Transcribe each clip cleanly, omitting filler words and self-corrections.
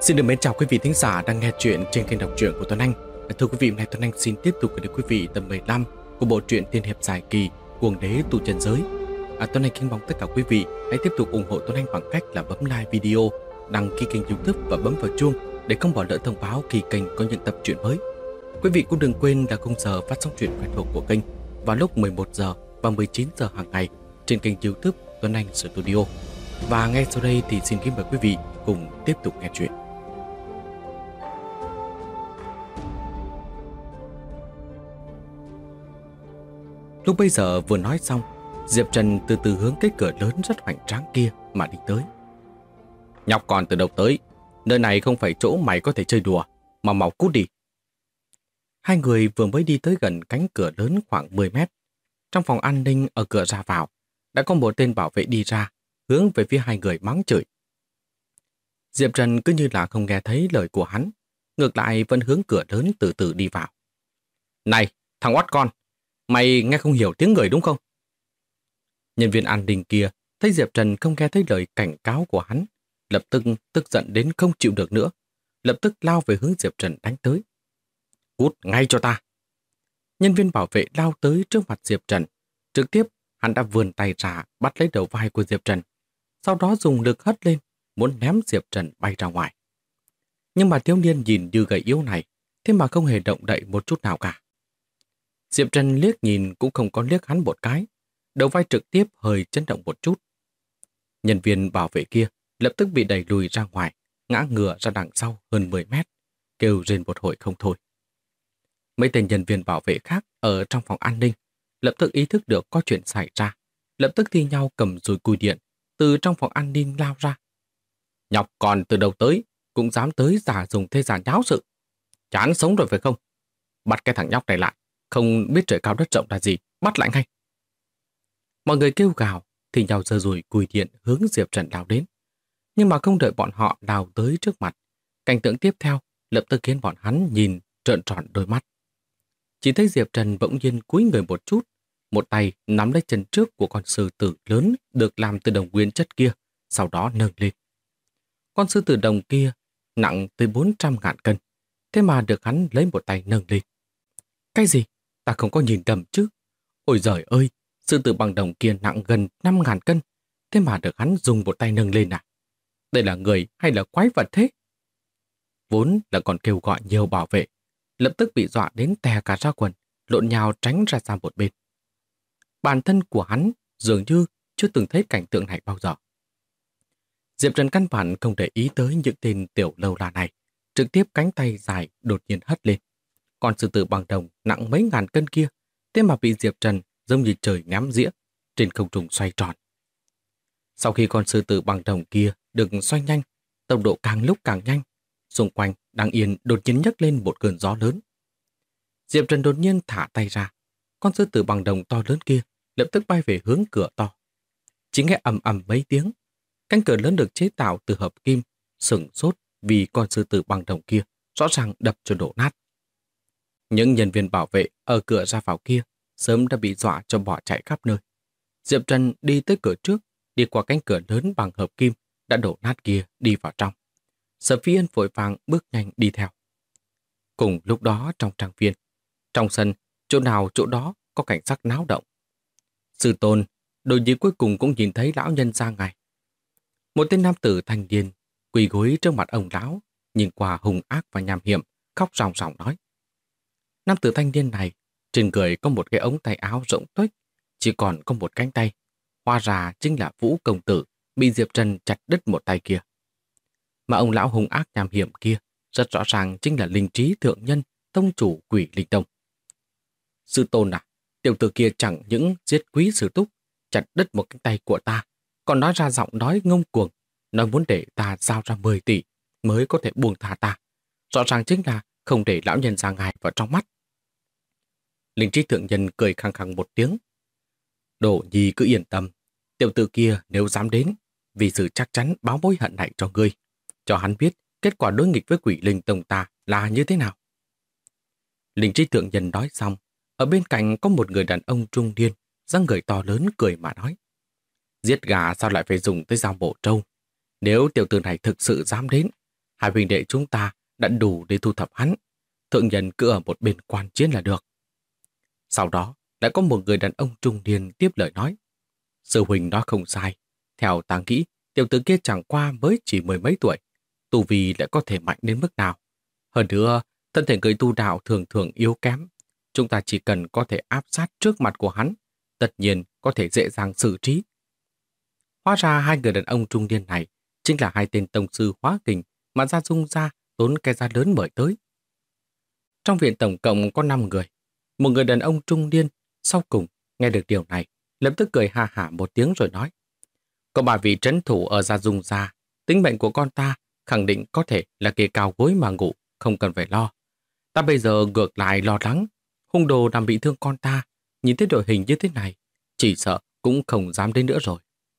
Xin được mến chào quý vị thính giả đang nghe chuyện trên kênh đọc truyện của Tuấn Anh. Thưa quý vị, hôm nay Tuấn Anh xin tiếp tục gửi đến quý vị tập 15 của bộ truyện tiên hiệp dài kỳ Cuồng đế tu chân giới. Tuấn Anh kính mong tất cả quý vị hãy tiếp tục ủng hộ Tuấn Anh bằng cách là bấm like video, đăng ký kênh YouTube và bấm vào chuông để không bỏ lỡ thông báo khi kênh có những tập truyện mới. Quý vị cũng đừng quên là khung giờ phát sóng truyện quen thuộc của kênh vào lúc 11 giờ và 19 giờ hàng ngày trên kênh YouTube Tuấn Anh Studio. Và ngay sau đây thì xin kính mời quý vị cùng tiếp tục nghe chuyện. Lúc bây giờ vừa nói xong, Diệp Trần từ từ hướng cái cửa lớn rất hoành tráng kia mà đi tới. Nhóc con từ đâu tới? Nơi này không phải chỗ mày có thể chơi đùa, mà mau cút đi. Hai người vừa mới đi tới gần cánh cửa lớn khoảng 10 mét. Trong phòng an ninh ở cửa ra vào, đã có một tên bảo vệ đi ra, hướng về phía hai người mắng chửi. Diệp Trần cứ như là không nghe thấy lời của hắn, ngược lại vẫn hướng cửa lớn từ từ đi vào. Này, thằng oắt con! Mày nghe không hiểu tiếng người đúng không? Nhân viên an ninh kia thấy Diệp Trần không nghe thấy lời cảnh cáo của hắn, lập tức tức giận đến không chịu được nữa, lập tức lao về hướng Diệp Trần đánh tới. Cút ngay cho ta! Nhân viên bảo vệ lao tới trước mặt Diệp Trần. Trực tiếp hắn đã vươn tay ra bắt lấy đầu vai của Diệp Trần, sau đó dùng lực hất lên, muốn ném Diệp Trần bay ra ngoài. Nhưng mà thiếu niên nhìn như gầy yếu này, thế mà không hề động đậy một chút nào cả. Diệp Trần liếc nhìn cũng không có liếc hắn một cái, đầu vai trực tiếp hơi chấn động một chút. Nhân viên bảo vệ kia lập tức bị đẩy lùi ra ngoài, ngã ngửa ra đằng sau hơn 10 mét, kêu rên một hồi không thôi. Mấy tên nhân viên bảo vệ khác ở trong phòng an ninh lập tức ý thức được có chuyện xảy ra, lập tức thi nhau cầm dùi cùi điện từ trong phòng an ninh lao ra. Nhóc con từ đầu tới cũng dám tới giả dùng thế giả nháo sự. Chán sống rồi phải không? Bắt cái thằng nhóc này lại, không biết trời cao đất rộng là gì, bắt lại ngay. Mọi người kêu gào, thì nhau giơ dùi cùi điện hướng Diệp Trần lao đến. Nhưng mà không đợi bọn họ đào tới trước mặt, cảnh tượng tiếp theo lập tức khiến bọn hắn nhìn trợn tròn đôi mắt. Chỉ thấy Diệp Trần bỗng nhiên cúi người một chút, một tay nắm lấy chân trước của con sư tử lớn được làm từ đồng nguyên chất kia, sau đó nâng lên. Con sư tử đồng kia nặng tới 400.000 cân, thế mà được hắn lấy một tay nâng lên. Cái gì? Ta không có nhìn nhầm chứ? Ôi giời ơi, sư tử bằng đồng kia nặng gần 5.000 cân, thế mà được hắn dùng một tay nâng lên à? Đây là người hay là quái vật thế? Vốn là còn kêu gọi nhiều bảo vệ, lập tức bị dọa đến tè cả ra quần, lộn nhào tránh ra sang một bên. Bản thân của hắn dường như chưa từng thấy cảnh tượng này bao giờ. Diệp Trần căn bản không để ý tới những tên tiểu lâu la này, trực tiếp cánh tay dài đột nhiên hất lên. Con sư tử bằng đồng nặng mấy ngàn cân kia, thế mà bị Diệp Trần giống như trời ném dĩa, trên không trung xoay tròn. Sau khi con sư tử bằng đồng kia được xoay nhanh, tốc độ càng lúc càng nhanh, xung quanh đang yên đột nhiên nhấc lên một cơn gió lớn. Diệp Trần đột nhiên thả tay ra, con sư tử bằng đồng to lớn kia lập tức bay về hướng cửa to. Chỉ nghe ầm ầm mấy tiếng, cánh cửa lớn được chế tạo từ hợp kim sửng sốt vì con sư tử bằng đồng kia rõ ràng đập cho đổ nát. Những nhân viên bảo vệ ở cửa ra vào kia sớm đã bị dọa cho bỏ chạy khắp nơi. Diệp Trần đi tới cửa trước, đi qua cánh cửa lớn bằng hợp kim đã đổ nát kia đi vào trong. Sở Phi Ân vội vàng bước nhanh đi theo. Cùng lúc đó trong trang viên, trong sân, chỗ nào chỗ đó có cảnh sắc náo động. Sư Tôn, đôi nhi cuối cùng cũng nhìn thấy lão nhân ra ngài. Một tên nam tử thanh niên quỳ gối trước mặt ông lão, nhìn qua hung ác và nham hiểm, khóc ròng ròng nói. Nam tử thanh niên này, trên người có một cái ống tay áo rộng tuếch, chỉ còn có một cánh tay. Hóa ra chính là Vũ công tử bị Diệp Trần chặt đứt một tay kia. Mà ông lão hung ác nham hiểm kia rất rõ ràng chính là linh trí thượng nhân, tông chủ Quỷ Linh Tông. Sư Tôn à, tiểu tử kia chẳng những giết Quý Sư Túc, chặt đứt một cánh tay của ta, còn nói ra giọng nói ngông cuồng, nói muốn để ta giao ra 10 tỷ mới có thể buông tha ta. Rõ ràng chính là không để lão nhân ra ngài vào trong mắt. Linh trí thượng nhân cười khăng khăng một tiếng. Đỗ nhi cứ yên tâm, tiểu tử kia nếu dám đến, vì sự chắc chắn báo mối hận này cho ngươi, cho hắn biết kết quả đối nghịch với Quỷ Linh Tông ta là như thế nào. Linh trí thượng nhân nói xong, ở bên cạnh có một người đàn ông trung niên, dáng người to lớn cười mà nói. Giết gà sao lại phải dùng tới dao bổ trâu? Nếu tiểu tử này thực sự dám đến, Hai huynh đệ chúng ta đã đủ để thu thập hắn. Thượng nhân cứ ở một bên quan chiến là được. Sau đó, đã có một người đàn ông trung niên tiếp lời nói. Sư huynh nói không sai. Theo ta nghĩ, tiểu tử kia chẳng qua mới chỉ mười mấy tuổi. Tu vi lại có thể mạnh đến mức nào. Hơn nữa, thân thể người tu đạo thường thường yếu kém. Chúng ta chỉ cần có thể áp sát trước mặt của hắn, tất nhiên có thể dễ dàng xử trí. Hóa ra hai người đàn ông trung niên này chính là hai tên tông sư hóa kình mà Gia Dung gia tốn cái giá lớn mời tới. Trong viện tổng cộng có 5 người. Một người đàn ông trung niên sau cùng nghe được điều này, lập tức cười ha hả một tiếng rồi nói: có 3 vị trấn thủ ở Gia Dung gia, tính mệnh của con ta khẳng định có thể là kê cao gối mà ngủ, không cần phải lo. Ta bây giờ ngược lại lo lắng, hung đồ làm bị thương con ta, nhìn thấy đội hình như thế này, chỉ sợ cũng không dám đến nữa rồi.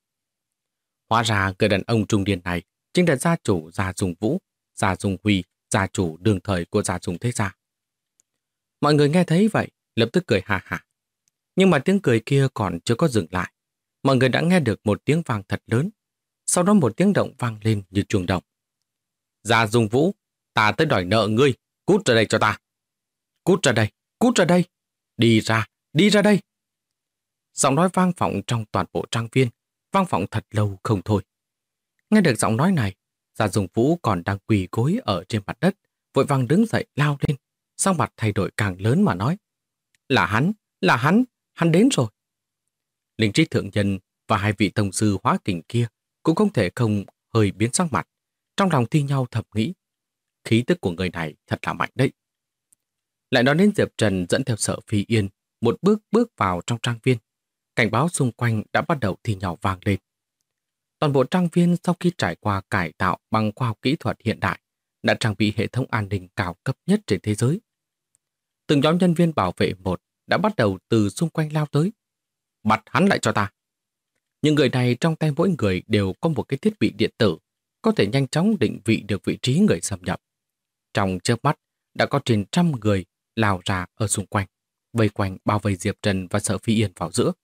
Hóa ra người đàn ông trung niên này chính là gia chủ Gia Dung Vũ, Gia Dung Huy, gia chủ đương thời của Gia Dung Thế Gia. Mọi người nghe thấy vậy, lập tức cười ha hả. Nhưng mà tiếng cười kia còn chưa có dừng lại. Mọi người đã nghe được một tiếng vang thật lớn. Sau đó một tiếng động vang lên như chuông động. Gia Dung Vũ, ta tới đòi nợ ngươi, cút ra đây cho ta. Cút ra đây, cút ra đây. Đi ra đây. Giọng nói vang vọng trong toàn bộ trang viên, vang vọng thật lâu không thôi. Nghe được giọng nói này, Gia Dung Vũ còn đang quỳ gối ở trên mặt đất, vội vàng đứng dậy lao lên, sau mặt thay đổi càng lớn mà nói: là hắn đến rồi. Linh trí thượng nhân và hai vị tông sư hóa kình kia cũng không thể không hơi biến sắc mặt, trong lòng thi nhau thầm nghĩ: khí tức của người này thật là mạnh đấy. Lại nói đến Diệp Trần dẫn theo Sở Phi Yên một bước vào trong trang viên. Cảnh báo xung quanh đã bắt đầu thi nhau vang lên. Toàn bộ trang viên sau khi trải qua cải tạo bằng khoa học kỹ thuật hiện đại đã trang bị hệ thống an ninh cao cấp nhất trên thế giới. Từng nhóm nhân viên bảo vệ một đã bắt đầu từ xung quanh lao tới. Bắt hắn lại cho ta. Những người này trong tay mỗi người đều có một cái thiết bị điện tử, có thể nhanh chóng định vị được vị trí người xâm nhập. Trong chớp mắt, đã có trên 100 người lao ra ở xung quanh, vây quanh bao vây Diệp Trần và Sở Phi Yên vào giữa.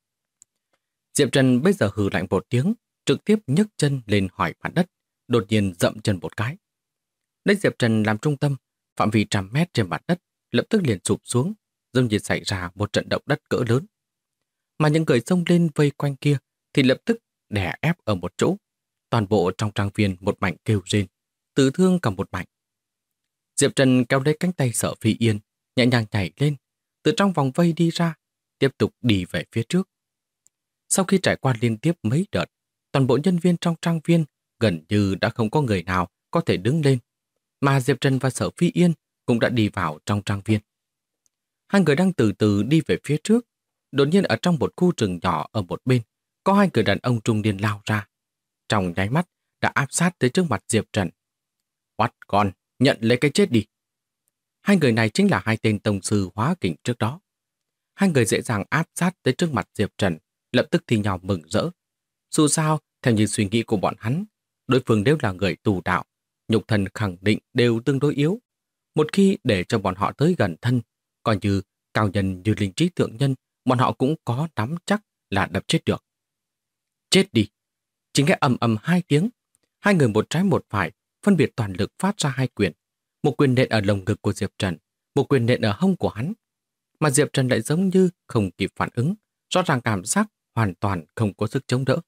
Diệp Trần bây giờ hừ lạnh một tiếng, trực tiếp nhấc chân lên hỏi mặt đất, đột nhiên dậm chân một cái. Lấy Diệp Trần làm trung tâm, phạm vi 100 mét trên mặt đất lập tức liền sụp xuống, giống như xảy ra một trận động đất cỡ lớn. Mà những người xông lên vây quanh kia thì lập tức đè ép ở một chỗ. Toàn bộ trong trang viên một mảnh kêu rên, tử thương cả một mảnh. Diệp Trần kéo lấy cánh tay Sở Phi Yên, nhẹ nhàng nhảy lên, từ trong vòng vây đi ra, tiếp tục đi về phía trước. Sau khi trải qua liên tiếp mấy đợt, toàn bộ nhân viên trong trang viên gần như đã không có người nào có thể đứng lên, mà Diệp Trần và Sở Phi Yên cũng đã đi vào trong trang viên. Hai người đang từ từ đi về phía trước, đột nhiên ở trong một khu rừng nhỏ ở một bên, có hai người đàn ông trung niên lao ra. Trong nháy mắt đã áp sát tới trước mặt Diệp Trần. Oát con, nhận lấy cái chết đi. Hai người này chính là hai tên tông sư hóa kình trước đó. Hai người dễ dàng áp sát tới trước mặt Diệp Trần, lập tức thì nhau mừng rỡ. Dù sao, theo như suy nghĩ của bọn hắn, đối phương đều là người tù đạo, nhục thân khẳng định đều tương đối yếu. Một khi để cho bọn họ tới gần thân, coi như cao nhân như linh trí thượng nhân, bọn họ cũng có nắm chắc là đập chết được. Chết đi! Chỉ nghe ầm ầm hai tiếng, hai người một trái một phải, phân biệt toàn lực phát ra hai quyền. Một quyền nện ở lồng ngực của Diệp Trần, một quyền nện ở hông của hắn. Mà Diệp Trần lại giống như không kịp phản ứng, rõ ràng cảm giác hoàn toàn không có sức chống đỡ.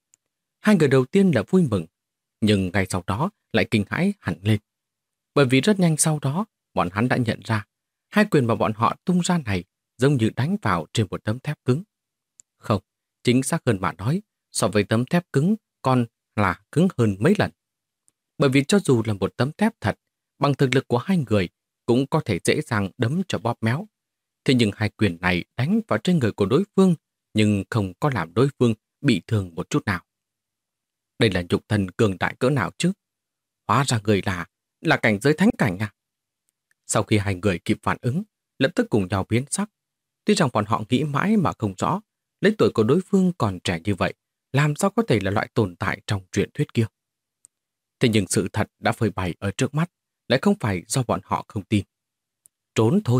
Hai người đầu tiên là vui mừng, nhưng ngay sau đó lại kinh hãi hẳn lên. Bởi vì rất nhanh sau đó, bọn hắn đã nhận ra, hai quyền mà bọn họ tung ra này giống như đánh vào trên một tấm thép cứng. Không, chính xác hơn mà nói, so với tấm thép cứng còn là cứng hơn mấy lần. Bởi vì cho dù là một tấm thép thật, bằng thực lực của hai người cũng có thể dễ dàng đấm cho bóp méo. Thế nhưng hai quyền này đánh vào trên người của đối phương, nhưng không có làm đối phương bị thương một chút nào. Đây là nhục thân cường đại cỡ nào chứ? Hóa ra người là cảnh giới thánh cảnh à? Sau khi hai người kịp phản ứng, lập tức cùng nhau biến sắc. Tuy rằng bọn họ nghĩ mãi mà không rõ, lấy tuổi của đối phương còn trẻ như vậy, làm sao có thể là loại tồn tại trong truyền thuyết kia. Thế nhưng sự thật đã phơi bày ở trước mắt, lại không phải do bọn họ không tin. Trốn thôi.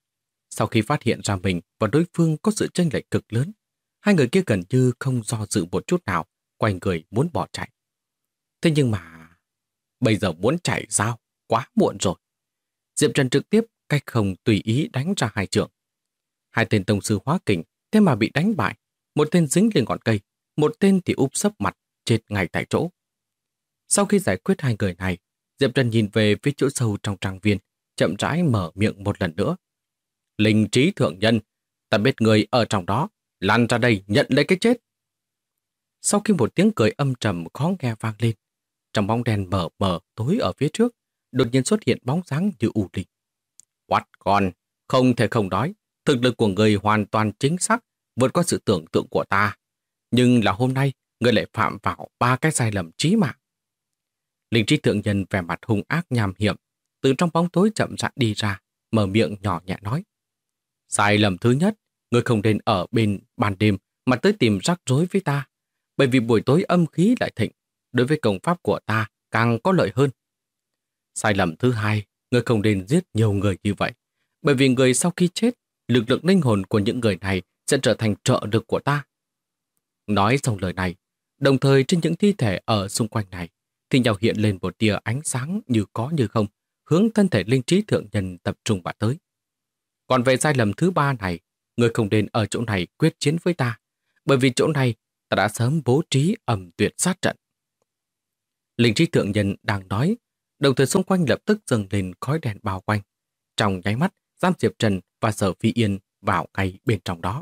Sau khi phát hiện ra mình và đối phương có sự chênh lệch cực lớn, hai người kia gần như không do dự một chút nào, quay người muốn bỏ chạy. Thế nhưng mà... Bây giờ muốn chạy sao? Quá muộn rồi. Diệp Trần trực tiếp cách không tùy ý đánh ra hai trượng. Hai tên tông sư hóa kình thế mà bị đánh bại. Một tên dính lên ngọn cây, một tên thì úp sấp mặt, chết ngay tại chỗ. Sau khi giải quyết hai người này, Diệp Trần nhìn về phía chỗ sâu trong trang viên, chậm rãi mở miệng một lần nữa. Linh trí thượng nhân, ta biết người ở trong đó, lăn ra đây nhận lấy cái chết. Sau khi một tiếng cười âm trầm khó nghe vang lên, trong bóng đèn mờ mờ tối ở phía trước, đột nhiên xuất hiện bóng dáng như u linh. Quát con, không thể không nói, thực lực của người hoàn toàn chính xác, vượt qua sự tưởng tượng của ta. Nhưng là hôm nay, người lại phạm vào 3 cái sai lầm chí mạng. Linh trí thượng nhân vẻ mặt hung ác nham hiểm, từ trong bóng tối chậm rãi đi ra, mở miệng nhỏ nhẹ nói. Sai lầm thứ nhất, người không nên ở bên ban đêm mà tới tìm rắc rối với ta, bởi vì buổi tối âm khí lại thịnh, đối với công pháp của ta càng có lợi hơn. Sai lầm thứ hai, người không nên giết nhiều người như vậy, bởi vì người sau khi chết, lực lượng linh hồn của những người này sẽ trở thành trợ lực của ta. Nói xong lời này, đồng thời trên những thi thể ở xung quanh này, thì nhau hiện lên một tia ánh sáng như có như không, hướng thân thể linh trí thượng nhân tập trung vào tới. Còn về sai lầm thứ ba này, người không nên ở chỗ này quyết chiến với ta, bởi vì chỗ này ta đã sớm bố trí ẩm tuyệt sát trận. Linh trí thượng nhân đang nói, đồng thời xung quanh lập tức dâng lên khói đèn bao quanh. Trong nháy mắt, giam Diệp Trần và Sở Phi Yên vào ngay bên trong đó.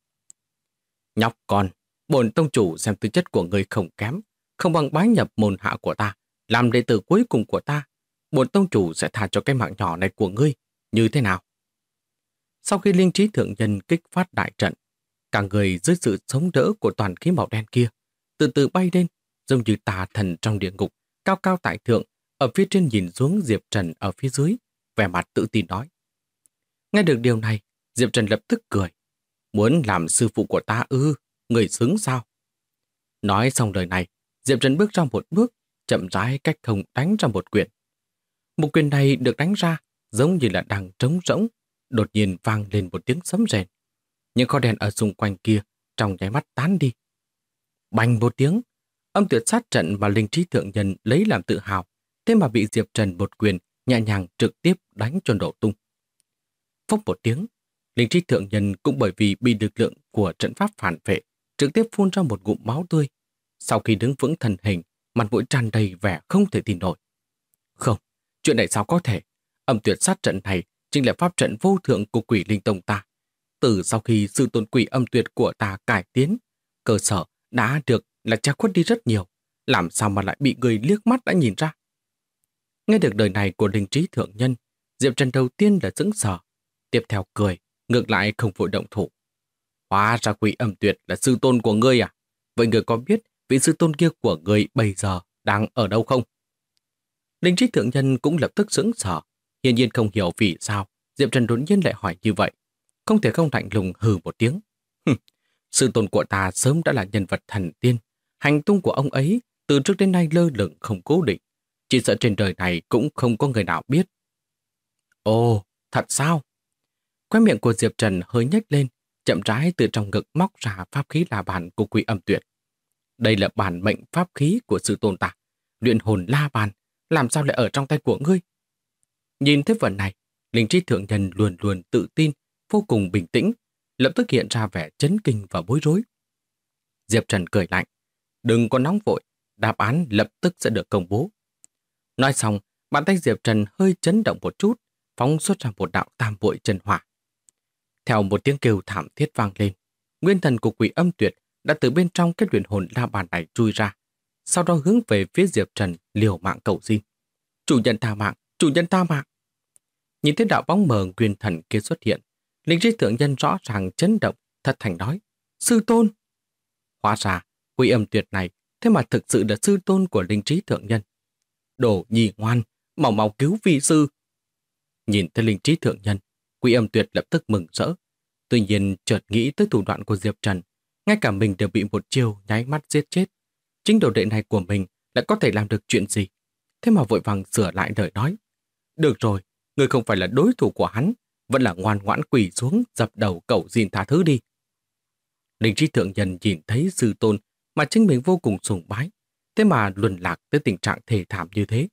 Nhóc con, bổn tông chủ xem tư chất của người không kém, không bằng bái nhập môn hạ của ta, làm đệ tử cuối cùng của ta. Bổn tông chủ sẽ tha cho cái mạng nhỏ này của ngươi, như thế nào? Sau khi linh trí thượng nhân kích phát đại trận, cả người dưới sự chống đỡ của toàn khí màu đen kia, từ từ bay lên, giống như tà thần trong địa ngục, cao cao tại thượng, ở phía trên nhìn xuống Diệp Trần ở phía dưới, vẻ mặt tự tin nói. Nghe được điều này, Diệp Trần lập tức cười. Muốn làm sư phụ của ta ư, người xứng sao? Nói xong lời này, Diệp Trần bước ra một bước, chậm rãi cách không đánh ra một quyền. Một quyền này được đánh ra, giống như là đang trống rỗng, đột nhiên vang lên một tiếng sấm rền. Những khói đèn ở xung quanh kia trong nháy mắt tán đi. Bành một tiếng, âm tuyệt sát trận mà linh trí thượng nhân lấy làm tự hào, thế mà bị Diệp Trần một quyền nhẹ nhàng trực tiếp đánh cho nổ tung. Phốc một tiếng, linh trí thượng nhân cũng bởi vì bị lực lượng của trận pháp phản vệ, trực tiếp phun ra một ngụm máu tươi. Sau khi đứng vững thân hình, mặt mũi tràn đầy vẻ không thể tin nổi. Không, chuyện này sao có thể? Âm tuyệt sát trận này chính là pháp trận vô thượng của Quỷ Linh Tông ta. Từ sau khi sự tôn quỷ âm tuyệt của ta cải tiến, cơ sở đã được là che khuất đi rất nhiều. Làm sao mà lại bị người liếc mắt đã nhìn ra? Nghe được lời này của linh trí thượng nhân, Diệp Trần đầu tiên là sững sờ, tiếp theo cười, ngược lại không vội động thủ. Hóa ra Quỷ Âm Tuyệt là sư tôn của ngươi à? Vậy ngươi có biết vị sư tôn kia của ngươi bây giờ đang ở đâu không? Linh trí thượng nhân cũng lập tức sững sờ, hiển nhiên không hiểu vì sao Diệp Trần đột nhiên lại hỏi như vậy. Không thể không lạnh lùng hừ một tiếng. Sư tôn của ta sớm đã là nhân vật thần tiên. Hành tung của ông ấy từ trước đến nay lơ lửng không cố định. Chỉ sợ trên đời này cũng không có người nào biết. Ồ, thật sao? Khóe miệng của Diệp Trần hơi nhếch lên, chậm rãi từ trong ngực móc ra pháp khí la bàn của Quỷ Âm Tuyệt. Đây là bản mệnh pháp khí của sư tôn ta. Luyện hồn la bàn, làm sao lại ở trong tay của ngươi? Nhìn thấy vật này, linh trí thượng nhân luôn luôn tự tin, vô cùng bình tĩnh, lập tức hiện ra vẻ chấn kinh và bối rối. Diệp Trần cười lạnh. Đừng có nóng vội, đáp án lập tức sẽ được công bố. Nói xong, bàn tay Diệp Trần hơi chấn động một chút, phóng xuất ra một đạo tam vội chân hỏa. Theo một tiếng kêu thảm thiết vang lên, nguyên thần của Quỷ Âm Tuyệt đã từ bên trong cái luyện hồn la bàn này chui ra, sau đó hướng về phía Diệp Trần liều mạng cầu xin. Chủ nhân tha mạng, chủ nhân tha mạng. Nhìn thấy đạo bóng mờ nguyên thần kia xuất hiện, linh trí thượng nhân rõ ràng chấn động, thật thành nói, sư tôn. Hóa ra, Quỷ Âm Tuyệt này thế mà thực sự là sư tôn của linh trí thượng nhân. Đồ nhi ngoan, mau cứu vi sư. Nhìn thấy linh trí thượng nhân, Quỷ Âm Tuyệt lập tức mừng rỡ. Tuy nhiên chợt nghĩ tới thủ đoạn của Diệp Trần, ngay cả mình đều bị một chiêu nháy mắt giết chết. Chính đồ đệ này của mình lại có thể làm được chuyện gì? Thế mà vội vàng sửa lại lời nói. Được rồi, người không phải là đối thủ của hắn, vẫn là ngoan ngoãn quỳ xuống dập đầu cầu xin tha thứ đi. Linh trí thượng nhân nhìn thấy sư tôn mà chính mình vô cùng sùng bái, thế mà luân lạc tới tình trạng thê thảm như thế,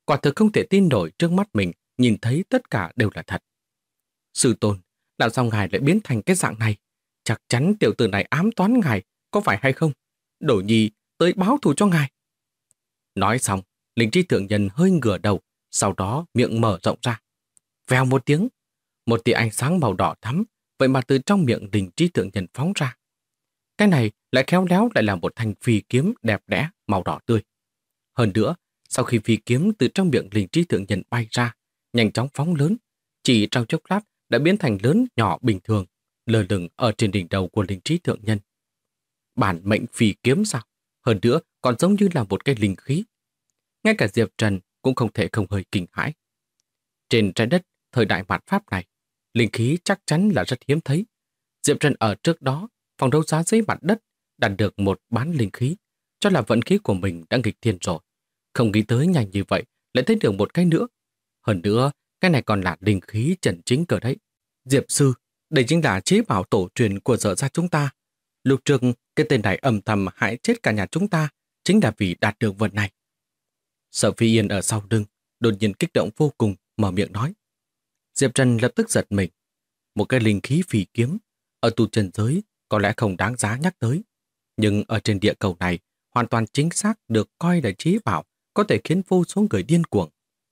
Quả thực không thể tin nổi trước mắt mình nhìn thấy tất cả đều là thật. Sư tôn, làm sao ngài lại biến thành cái dạng này? Chắc chắn tiểu tử này ám toán ngài, có phải hay không? Đổ nhi tới báo thù cho ngài. Nói xong, linh trí thượng nhân hơi ngửa đầu, sau đó miệng mở rộng ra. Vèo một tiếng, một tia ánh sáng màu đỏ thắm, vậy mà từ trong miệng linh trí thượng nhân phóng ra. Cái này lại khéo léo lại là một thanh phi kiếm đẹp đẽ, màu đỏ tươi. Hơn nữa, sau khi phi kiếm từ trong miệng linh trí thượng nhân bay ra, nhanh chóng phóng lớn, chỉ trong chốc lát đã biến thành lớn nhỏ bình thường, lơ lửng ở trên đỉnh đầu của linh trí thượng nhân. Bản mệnh phi kiếm sao? Hơn nữa còn giống như là một cái linh khí. Ngay cả Diệp Trần cũng không thể không hơi kinh hãi. Trên trái đất thời đại mạt Pháp này, linh khí chắc chắn là rất hiếm thấy. Diệp Trần ở trước đó, phòng đấu giá dưới mặt đất đạt được một bán linh khí, cho là vận khí của mình đã nghịch thiên rồi. Không nghĩ tới nhanh như vậy lại thấy được một cái nữa. Hơn nữa, cái này còn là linh khí chân chính cơ đấy. Diệp sư, đây chính là chế bảo tổ truyền của Dở gia chúng ta. Lúc trước, cái tên này âm thầm hại chết cả nhà chúng ta, chính là vì đạt được vật này. Sở Phi Yên ở sau lưng, đột nhiên kích động vô cùng, mở miệng nói. Diệp Trần lập tức giật mình. Một cái linh khí phi kiếm, ở tu chân giới có lẽ không đáng giá nhắc tới. Nhưng ở trên địa cầu này, hoàn toàn chính xác được coi là chế bảo, có thể khiến vô số người điên cuồng.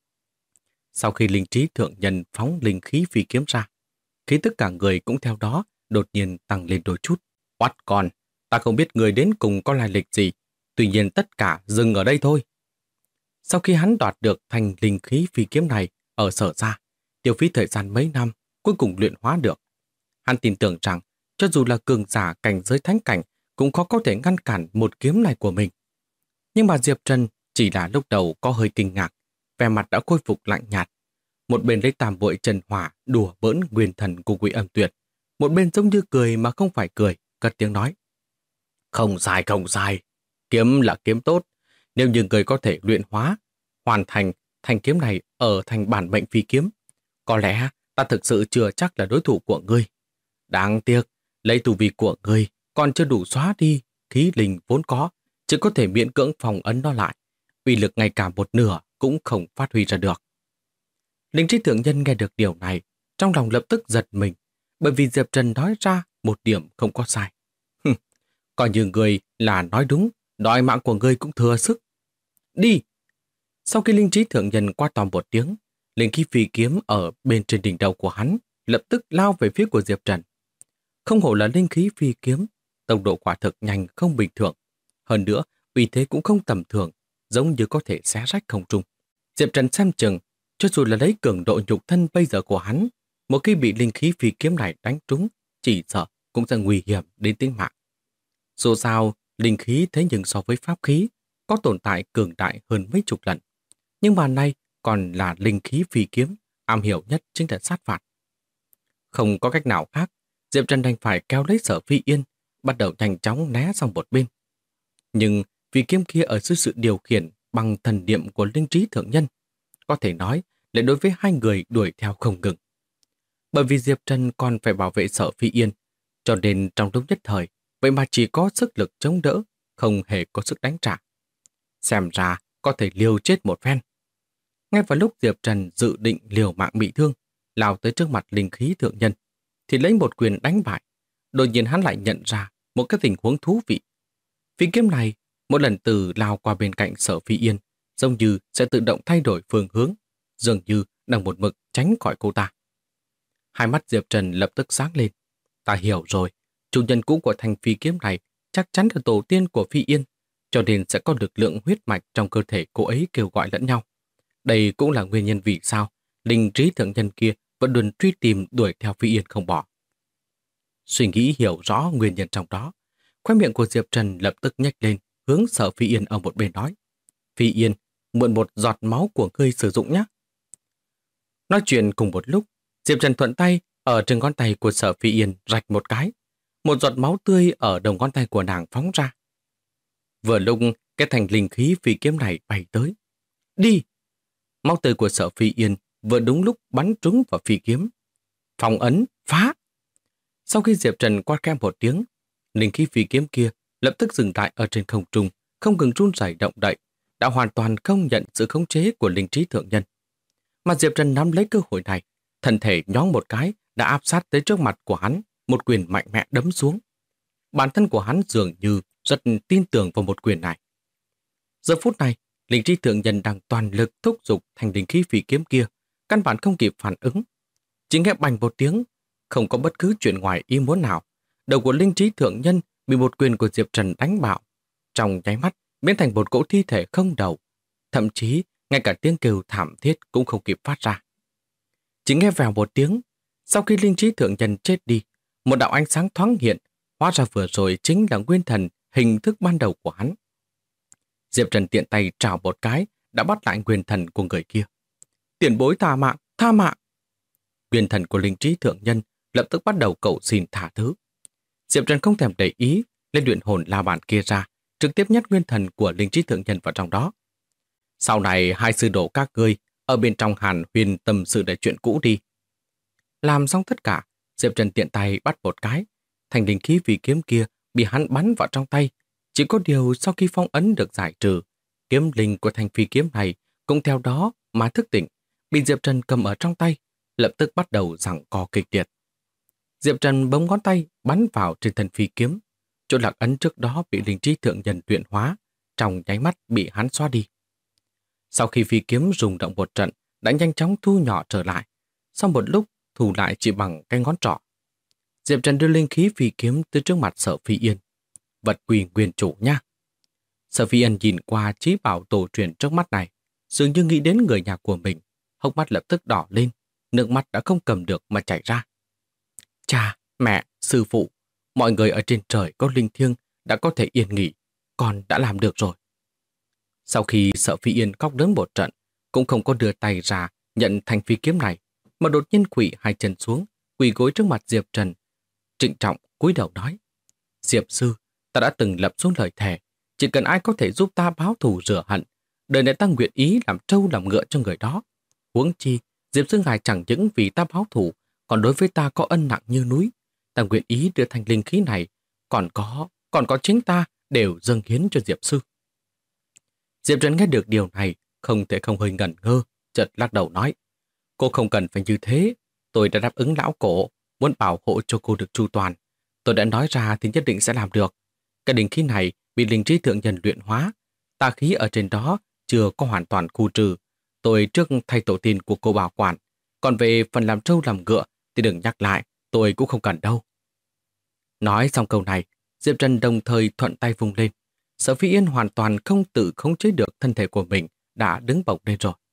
Sau khi linh trí thượng nhân phóng linh khí phi kiếm ra, khí tức cả người cũng theo đó đột nhiên tăng lên đôi chút. Oát con, ta không biết người đến cùng có lai lịch gì, tuy nhiên tất cả dừng ở đây thôi. Sau khi hắn đoạt được thành linh khí phi kiếm này ở Sở gia, tiêu phí thời gian mấy năm, cuối cùng luyện hóa được. Hắn tin tưởng rằng, cho dù là cường giả cảnh giới thánh cảnh, cũng khó có thể ngăn cản một kiếm này của mình. Nhưng mà Diệp Trần chỉ là lúc đầu có hơi kinh ngạc, vẻ mặt đã khôi phục lạnh nhạt. Một bên lấy tam bội trần hỏa đùa bỡn nguyên thần của Quỷ Âm Tuyệt, một bên giống như cười mà không phải cười, cất tiếng nói. Không sai, không sai. Kiếm là kiếm tốt. Nếu như người có thể luyện hóa, hoàn thành thanh kiếm này ở thành bản mệnh phi kiếm, có lẽ ta thực sự chưa chắc là đối thủ của ngươi. Đáng tiếc, lấy tu vi của ngươi còn chưa đủ xóa đi khí linh vốn có, chỉ có thể miễn cưỡng phòng ấn nó lại. Uy lực ngay cả một nửa cũng không phát huy ra được. Linh trí thượng nhân nghe được điều này, trong lòng lập tức giật mình, bởi vì Diệp Trần nói ra một điểm không có sai. Coi như người là nói đúng, đòi mạng của ngươi cũng thừa sức. Đi! Sau khi linh trí thượng nhân qua to một tiếng, linh khí phi kiếm ở bên trên đỉnh đầu của hắn lập tức lao về phía của Diệp Trần. Không hổ là linh khí phi kiếm, tốc độ quả thực nhanh không bình thường. Hơn nữa, uy thế cũng không tầm thường, giống như có thể xé rách không trung. Diệp Trần xem chừng, cho dù là lấy cường độ nhục thân bây giờ của hắn, một khi bị linh khí phi kiếm này đánh trúng, chỉ sợ cũng sẽ nguy hiểm đến tính mạng. Dù sao, linh khí thế nhưng so với pháp khí, có tồn tại cường đại hơn mấy chục lần. Nhưng mà nay còn là linh khí phi kiếm, am hiểu nhất chính là sát phạt. Không có cách nào khác, Diệp Trần đành phải kéo lấy Sở Phi Yên, bắt đầu nhanh chóng né sang một bên. Nhưng phi kiếm kia ở dưới sự điều khiển bằng thần niệm của linh trí thượng nhân, có thể nói lại đối với hai người đuổi theo không ngừng. Bởi vì Diệp Trần còn phải bảo vệ Sở Phi Yên, cho nên trong lúc nhất thời, vậy mà chỉ có sức lực chống đỡ, không hề có sức đánh trả. Xem ra có thể liều chết một phen. Ngay vào lúc Diệp Trần dự định liều mạng bị thương, lao tới trước mặt linh khí thượng nhân, thì lấy một quyền đánh bại. Đột nhiên hắn lại nhận ra một cái tình huống thú vị. Phi kiếm này, mỗi lần từ lao qua bên cạnh Sở Phi Yên, giống như sẽ tự động thay đổi phương hướng, dường như đang một mực tránh khỏi cô ta. Hai mắt Diệp Trần lập tức sáng lên. Ta hiểu rồi, chủ nhân cũ của thanh phi kiếm này chắc chắn là tổ tiên của Phi Yên, cho nên sẽ có lực lượng huyết mạch trong cơ thể cô ấy kêu gọi lẫn nhau. Đây cũng là nguyên nhân vì sao linh trí thượng nhân kia vẫn luôn truy tìm đuổi theo Phi Yên không bỏ. Suy nghĩ hiểu rõ nguyên nhân trong đó, khóe miệng của Diệp Trần lập tức nhếch lên, hướng Sở Phi Yên ở một bên nói. Phi Yên, mượn một giọt máu của ngươi sử dụng nhé. Nói chuyện cùng một lúc, Diệp Trần thuận tay ở trên ngón tay của Sở Phi Yên rạch một cái. Một giọt máu tươi ở đầu ngón tay của nàng phóng ra. Vừa lúc cái thành linh khí phi kiếm này bay tới. Đi! Máu tươi của Sở Phi Yên vừa đúng lúc bắn trúng vào phi kiếm. Phòng ấn, phá! Sau khi Diệp Trần quát khẽ một tiếng, linh khí phi kiếm kia lập tức dừng lại ở trên không trung, không ngừng run rẩy động đậy, đã hoàn toàn không nhận sự khống chế của linh trí thượng nhân. Mà Diệp Trần nắm lấy cơ hội này, thân thể nhón một cái đã áp sát tới trước mặt của hắn, một quyền mạnh mẽ đấm xuống. Bản thân của hắn dường như rất tin tưởng vào một quyền này. Giờ phút này, linh trí thượng nhân đang toàn lực thúc giục thành linh khí phi kiếm kia, căn bản không kịp phản ứng. Chỉ nghe bành một tiếng, không có bất cứ chuyện ngoài ý muốn nào. Đầu của linh trí thượng nhân bị một quyền của Diệp Trần đánh bạo, trong nháy mắt biến thành một cỗ thi thể không đầu. Thậm chí, ngay cả tiếng kêu thảm thiết cũng không kịp phát ra. Chỉ nghe vèo một tiếng, sau khi linh trí thượng nhân chết đi, một đạo ánh sáng thoáng hiện, hóa ra vừa rồi chính là nguyên thần hình thức ban đầu của hắn. Diệp Trần tiện tay trào một cái, đã bắt lại nguyên thần của người kia. Tiền bối tha mạng, tha mạng! Nguyên thần của linh trí thượng nhân lập tức bắt đầu cầu xin tha thứ. Diệp Trần không thèm để ý, lên luyện hồn la bàn kia ra, trực tiếp nhét nguyên thần của linh trí thượng nhân vào trong đó. Sau này hai sư đồ các ngươi ở bên trong Hàn Huyền tâm sự để chuyện cũ đi. Làm xong tất cả, Diệp Trần tiện tay bắt một cái, thành linh khí phi kiếm kia bị hắn bắn vào trong tay. Chỉ có điều sau khi phong ấn được giải trừ, kiếm linh của thanh phi kiếm này cũng theo đó mà thức tỉnh, bị Diệp Trần cầm ở trong tay, lập tức bắt đầu giằng co kịch liệt. Diệp Trần bấm ngón tay bắn vào trên thân phi kiếm, chỗ lạc ấn trước đó bị linh trí thượng nhân luyện hóa, trong nháy mắt bị hắn xóa đi. Sau khi phi kiếm rung động một trận, đã nhanh chóng thu nhỏ trở lại, sau một lúc thu lại chỉ bằng cái ngón trỏ. Diệp Trần đưa linh khí phi kiếm tới trước mặt Sở Phi Yên. Vật quỳ nguyên chủ nha. Sở Phi Yên nhìn qua trí bảo tổ truyền trước mắt này, dường như nghĩ đến người nhà của mình, hốc mắt lập tức đỏ lên, nước mắt đã không cầm được mà chảy ra. Cha, mẹ, sư phụ, mọi người ở trên trời có linh thiêng đã có thể yên nghỉ, con đã làm được rồi. Sau khi Sở Phi Yên khóc đớn một trận, cũng không có đưa tay ra nhận thanh phi kiếm này, mà đột nhiên quỳ hai chân xuống, quỳ gối trước mặt Diệp Trần, trịnh trọng cúi đầu nói: Diệp sư, ta đã từng lập xuống lời thề, chỉ cần ai có thể giúp ta báo thù rửa hận, đời này ta nguyện ý làm trâu làm ngựa cho người đó. Huống chi, Diệp sư ngài chẳng những vì ta báo thù, còn đối với ta có ân nặng như núi. Ta nguyện ý đưa thành linh khí này, còn có chính ta đều dâng hiến cho Diệp sư. Diệp Trần nghe được điều này, không thể không hơi ngẩn ngơ, chợt lắc đầu nói: Cô không cần phải như thế, tôi đã đáp ứng lão cổ, muốn bảo hộ cho cô được chu toàn. Tôi đã nói ra thì nhất định sẽ làm được. Cái linh khí này bị linh trí thượng nhân luyện hóa, tà khí ở trên đó chưa có hoàn toàn khu trừ. Tôi trước thay tổ tiên của cô bảo quản, còn về phần làm trâu làm ngựa thì đừng nhắc lại, tôi cũng không cần đâu. Nói xong câu này, Diệp Trần đồng thời thuận tay vung lên. Sở Phi Yên hoàn toàn không tự khống chế được thân thể của mình, đã đứng bổng lên rồi.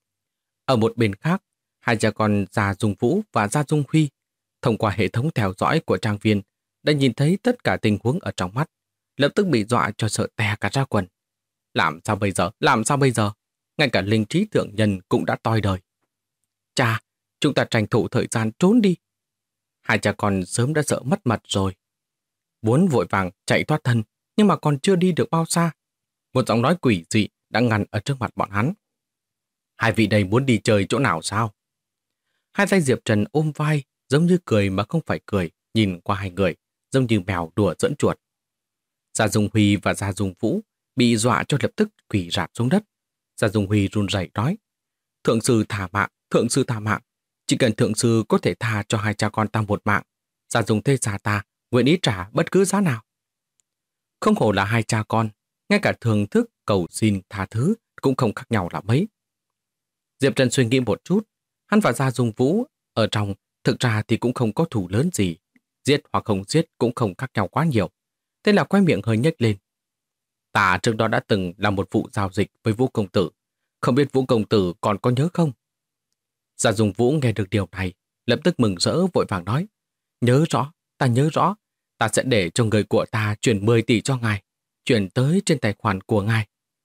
Ở một bên khác, hai cha con Gia Dung Vũ và Gia Dung Huy, thông qua hệ thống theo dõi của trang viên, đã nhìn thấy tất cả tình huống ở trong mắt, lập tức bị dọa cho sợ tè cả ra quần. Làm sao bây giờ? Làm sao bây giờ? Ngay cả linh trí thượng nhân cũng đã toi đời. Cha, chúng ta tranh thủ thời gian trốn đi. Hai cha con sớm đã sợ mất mật rồi. Muốn vội vàng chạy thoát thân, nhưng mà còn chưa đi được bao xa. Một giọng nói quỷ dị đã ngăn ở trước mặt bọn hắn. Hai vị đây muốn đi chơi chỗ nào sao? Hai tay Diệp Trần ôm vai, giống như cười mà không phải cười, nhìn qua hai người, giống như mèo đùa giỡn chuột. Gia Dung Huy và Gia Dung Vũ bị dọa cho lập tức quỳ rạp xuống đất. Gia Dung Huy run rẩy nói: Thượng sư thả mạng, thượng sư thả mạng. Chỉ cần thượng sư có thể tha cho hai cha con ta một mạng, Gia Dung thế già ta nguyện ý trả bất cứ giá nào. Không hổ là hai cha con, ngay cả thưởng thức cầu xin tha thứ cũng không khác nhau là mấy. Diệp Trần suy nghĩ một chút, hắn và Gia Dung Vũ ở trong thực ra thì cũng không có thù lớn gì, giết hoặc không giết cũng không khác nhau quá nhiều. Thế là quay miệng hơi nhếch lên. Ta trước đó đã từng làm một vụ giao dịch với Vũ công tử, không biết Vũ công tử còn có nhớ không? Gia Dung Vũ nghe được điều này, lập tức mừng rỡ vội vàng nói: Nhớ rõ, ta nhớ rõ, ta sẽ để cho người của ta chuyển 10 tỷ cho ngài, chuyển tới trên tài khoản của ngài.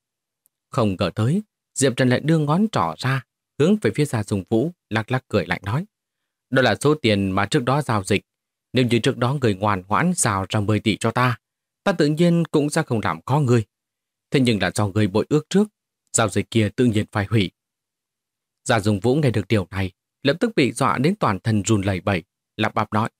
Không ngờ tới, Diệp Trần lại đưa ngón trỏ ra, hướng về phía Gia Dung Vũ, lắc lắc cười lạnh nói: Đó là số tiền mà trước đó giao dịch. Nếu như trước đó người ngoan ngoãn giao ra 10 tỷ cho ta, ta tự nhiên cũng sẽ không làm khó người. Thế nhưng là do người bội ước trước, giao dịch kia tự nhiên phải hủy. Gia Dung Vũ nghe được điều này, lập tức bị dọa đến toàn thân run lẩy bẩy, lắp bắp nói: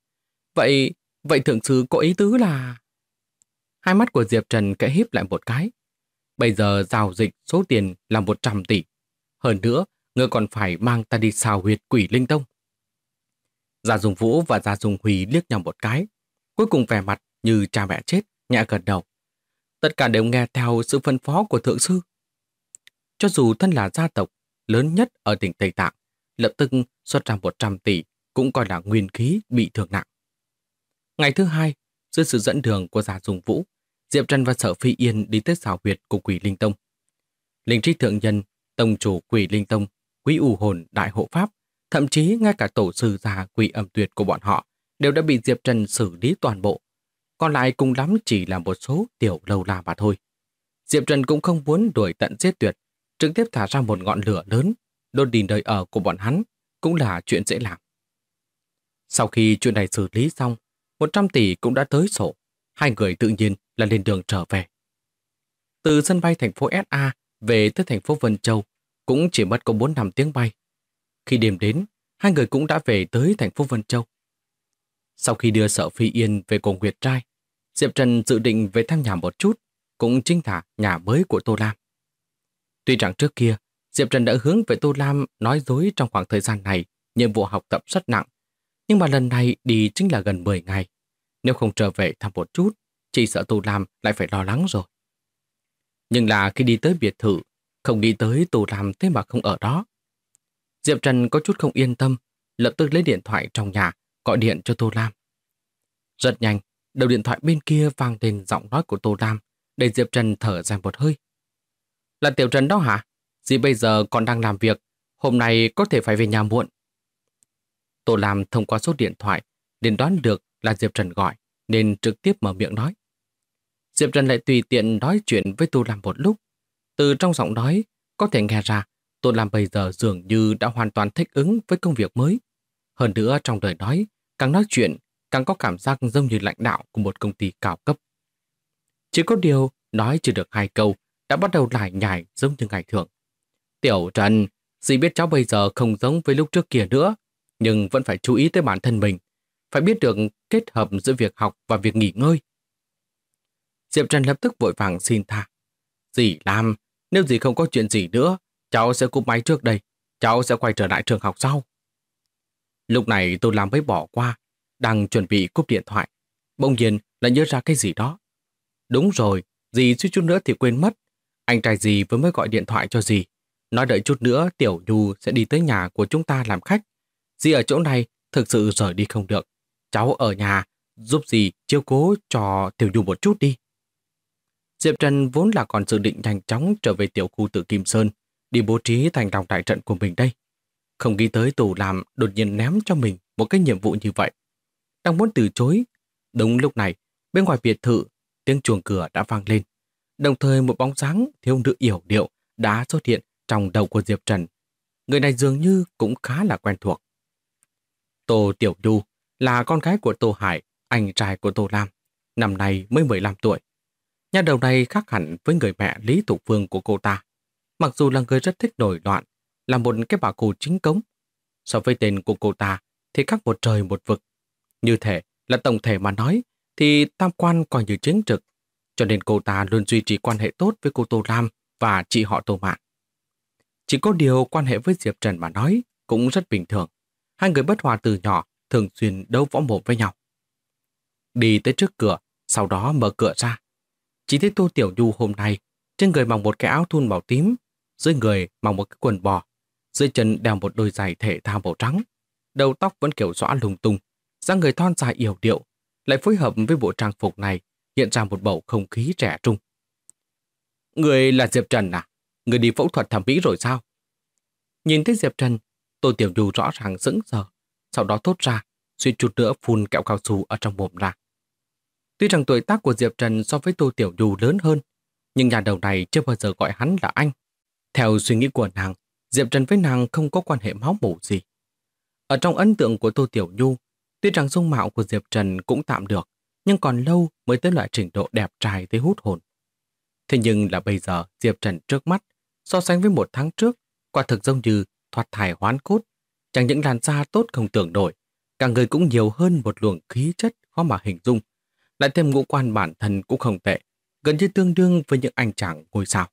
Vậy thượng sư có ý tứ là... Hai mắt của Diệp Trần kẽ híp lại một cái. Bây giờ giao dịch số tiền là 100 tỷ. Hơn nữa, ngươi còn phải mang ta đi xào huyệt Quỷ Linh Tông. Gia Dung Vũ và Gia Dung Huy liếc nhau một cái, cuối cùng vẻ mặt như cha mẹ chết, nhẹ gật đầu. Tất cả đều nghe theo sự phân phó của thượng sư. Cho dù thân là gia tộc lớn nhất ở tỉnh Tây Tạng, lập tức xuất ra 100 tỷ cũng coi là nguyên khí bị thương nặng. Ngày thứ hai, dưới sự dẫn đường của Gia Dung Vũ, Diệp Trần và Sở Phi Yên đi tới xào huyệt của Quỷ Linh Tông. Linh trí thượng nhân, tông chủ Quỷ Linh Tông, Quý U Hồn Đại Hộ Pháp, thậm chí ngay cả tổ sư già Quỷ Âm Tuyệt của bọn họ đều đã bị Diệp Trần xử lý toàn bộ. Còn lại cùng lắm chỉ là một số tiểu lâu la mà thôi. Diệp Trần cũng không muốn đuổi tận giết tuyệt, trực tiếp thả ra một ngọn lửa lớn, đốt đi nơi ở của bọn hắn, cũng là chuyện dễ làm. Sau khi chuyện này xử lý xong, 100 tỷ cũng đã tới sổ, hai người tự nhiên là lên đường trở về. Từ sân bay thành phố SA về tới thành phố Vân Châu cũng chỉ mất có 4-5 tiếng bay. Khi đêm đến, hai người cũng đã về tới thành phố Vân Châu. Sau khi đưa Sở Phi Yên về cùng Nguyệt Trai, Diệp Trần dự định về thăm nhà một chút, cũng chính là nhà mới của Tô Lam. Tuy rằng trước kia, Diệp Trần đã hướng về Tô Lam nói dối trong khoảng thời gian này, nhiệm vụ học tập rất nặng, nhưng mà lần này đi chính là gần 10 ngày. Nếu không trở về thăm một chút, chỉ sợ Tô Lam lại phải lo lắng rồi. Nhưng là khi đi tới biệt thự, không nghĩ tới Tô Lam thế mà không ở đó. Diệp Trần có chút không yên tâm, lập tức lấy điện thoại trong nhà, gọi điện cho Tô Lam. Rất nhanh, đầu điện thoại bên kia vang lên giọng nói của Tô Lam, để Diệp Trần thở dài một hơi. Là Tiểu Trần đó hả? Dì bây giờ còn đang làm việc, hôm nay có thể phải về nhà muộn. Tô Lam thông qua số điện thoại, nên đoán được là Diệp Trần gọi, nên trực tiếp mở miệng nói. Diệp Trần lại tùy tiện nói chuyện với Tô Lam một lúc. Từ trong giọng nói, có thể nghe ra Tô Lam bây giờ dường như đã hoàn toàn thích ứng với công việc mới. Hơn nữa trong lời nói, càng nói chuyện, càng có cảm giác giống như lãnh đạo của một công ty cao cấp. Chỉ có điều, nói chưa được 2 câu, đã bắt đầu lải nhải giống như ngày thường. Tiểu Trần, dì biết cháu bây giờ không giống với lúc trước kia nữa, nhưng vẫn phải chú ý tới bản thân mình. Phải biết được kết hợp giữa việc học và việc nghỉ ngơi. Diệp Trần lập tức vội vàng xin tha. Dì Lam, nếu dì không có chuyện gì nữa, cháu sẽ cúp máy trước đây. Cháu sẽ quay trở lại trường học sau. Lúc này tôi làm mới bỏ qua, đang chuẩn bị cúp điện thoại. Bỗng nhiên lại nhớ ra cái gì đó. Đúng rồi, dì suýt chút nữa thì quên mất. Anh trai dì vừa mới gọi điện thoại cho dì. Nói đợi chút nữa Tiểu Nhu sẽ đi tới nhà của chúng ta làm khách. Dì ở chỗ này thực sự rời đi không được. Cháu ở nhà giúp dì chiếu cố cho Tiểu Nhu một chút đi. Diệp Trần vốn là còn dự định nhanh chóng trở về tiểu khu Tử Kim Sơn, đi bố trí thành lòng đại trận của mình đây. Không nghĩ tới Tù Làm đột nhiên ném cho mình một cái nhiệm vụ như vậy. Đang muốn từ chối. Đúng lúc này, bên ngoài biệt thự, tiếng chuông cửa đã vang lên. Đồng thời một bóng dáng thiếu nữ yểu điệu đã xuất hiện trong đầu của Diệp Trần. Người này dường như cũng khá là quen thuộc. Tô Tiểu Nhu là con gái của Tô Hải, anh trai của Tô Lam, năm nay mới 15 tuổi. Nhà đầu này khác hẳn với người mẹ Lý Thục Phương của cô ta. Mặc dù là người rất thích nổi loạn, là một cái bà cô chính cống. So với tên của cô ta thì khác một trời một vực. Như thể là tổng thể mà nói thì tam quan coi như chính trực. Cho nên cô ta luôn duy trì quan hệ tốt với cô Tô Lam và chị họ Tô Mạn. Chỉ có điều quan hệ với Diệp Trần mà nói cũng rất bình thường. Hai người bất hòa từ nhỏ, thường xuyên đấu võ mồm với nhau. Đi tới trước cửa, sau đó mở cửa ra. Chỉ thấy Tô Tiểu Nhu hôm nay trên người mặc một cái áo thun màu tím, dưới người mặc một cái quần bò, dưới chân đeo một đôi giày thể thao màu trắng, đầu tóc vẫn kiểu xõa lung tung, dáng người thon dài yểu điệu, lại phối hợp với bộ trang phục này hiện ra một bầu không khí trẻ trung. Người là Diệp Trần à? Người đi phẫu thuật thẩm mỹ rồi sao? Nhìn thấy Diệp Trần, Tô Tiểu Nhu rõ ràng sững sờ, sau đó thốt ra, suýt chút nữa phun kẹo cao su ở trong mồm ra. Tuy rằng tuổi tác của Diệp Trần so với Tô Tiểu Nhu lớn hơn, nhưng nhà đầu này chưa bao giờ gọi hắn là anh. Theo suy nghĩ của nàng, Diệp Trần với nàng không có quan hệ máu mủ gì. Ở trong ấn tượng của Tô Tiểu Nhu, tuy rằng dung mạo của Diệp Trần cũng tạm được, nhưng còn lâu mới tới loại trình độ đẹp trai tới hút hồn. Thế nhưng là bây giờ Diệp Trần trước mắt, so sánh với 1 tháng trước, quả thực giống như thoát thai hoán cốt, chẳng những làn da tốt không tưởng nổi, cả người cũng nhiều hơn một luồng khí chất khó mà hình dung, lại thêm ngũ quan bản thân cũng không tệ, gần như tương đương với những anh chàng ngôi sao.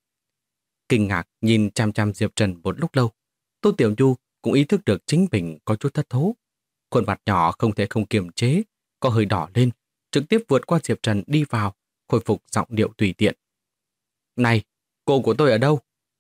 Kinh ngạc nhìn chăm chăm Diệp Trần một lúc lâu, Tô Tiểu Nhu cũng ý thức được chính mình có chút thất thố. Khuôn mặt nhỏ không thể không kiềm chế, có hơi đỏ lên, trực tiếp vượt qua Diệp Trần đi vào, khôi phục giọng điệu tùy tiện. Này, cô của tôi ở đâu?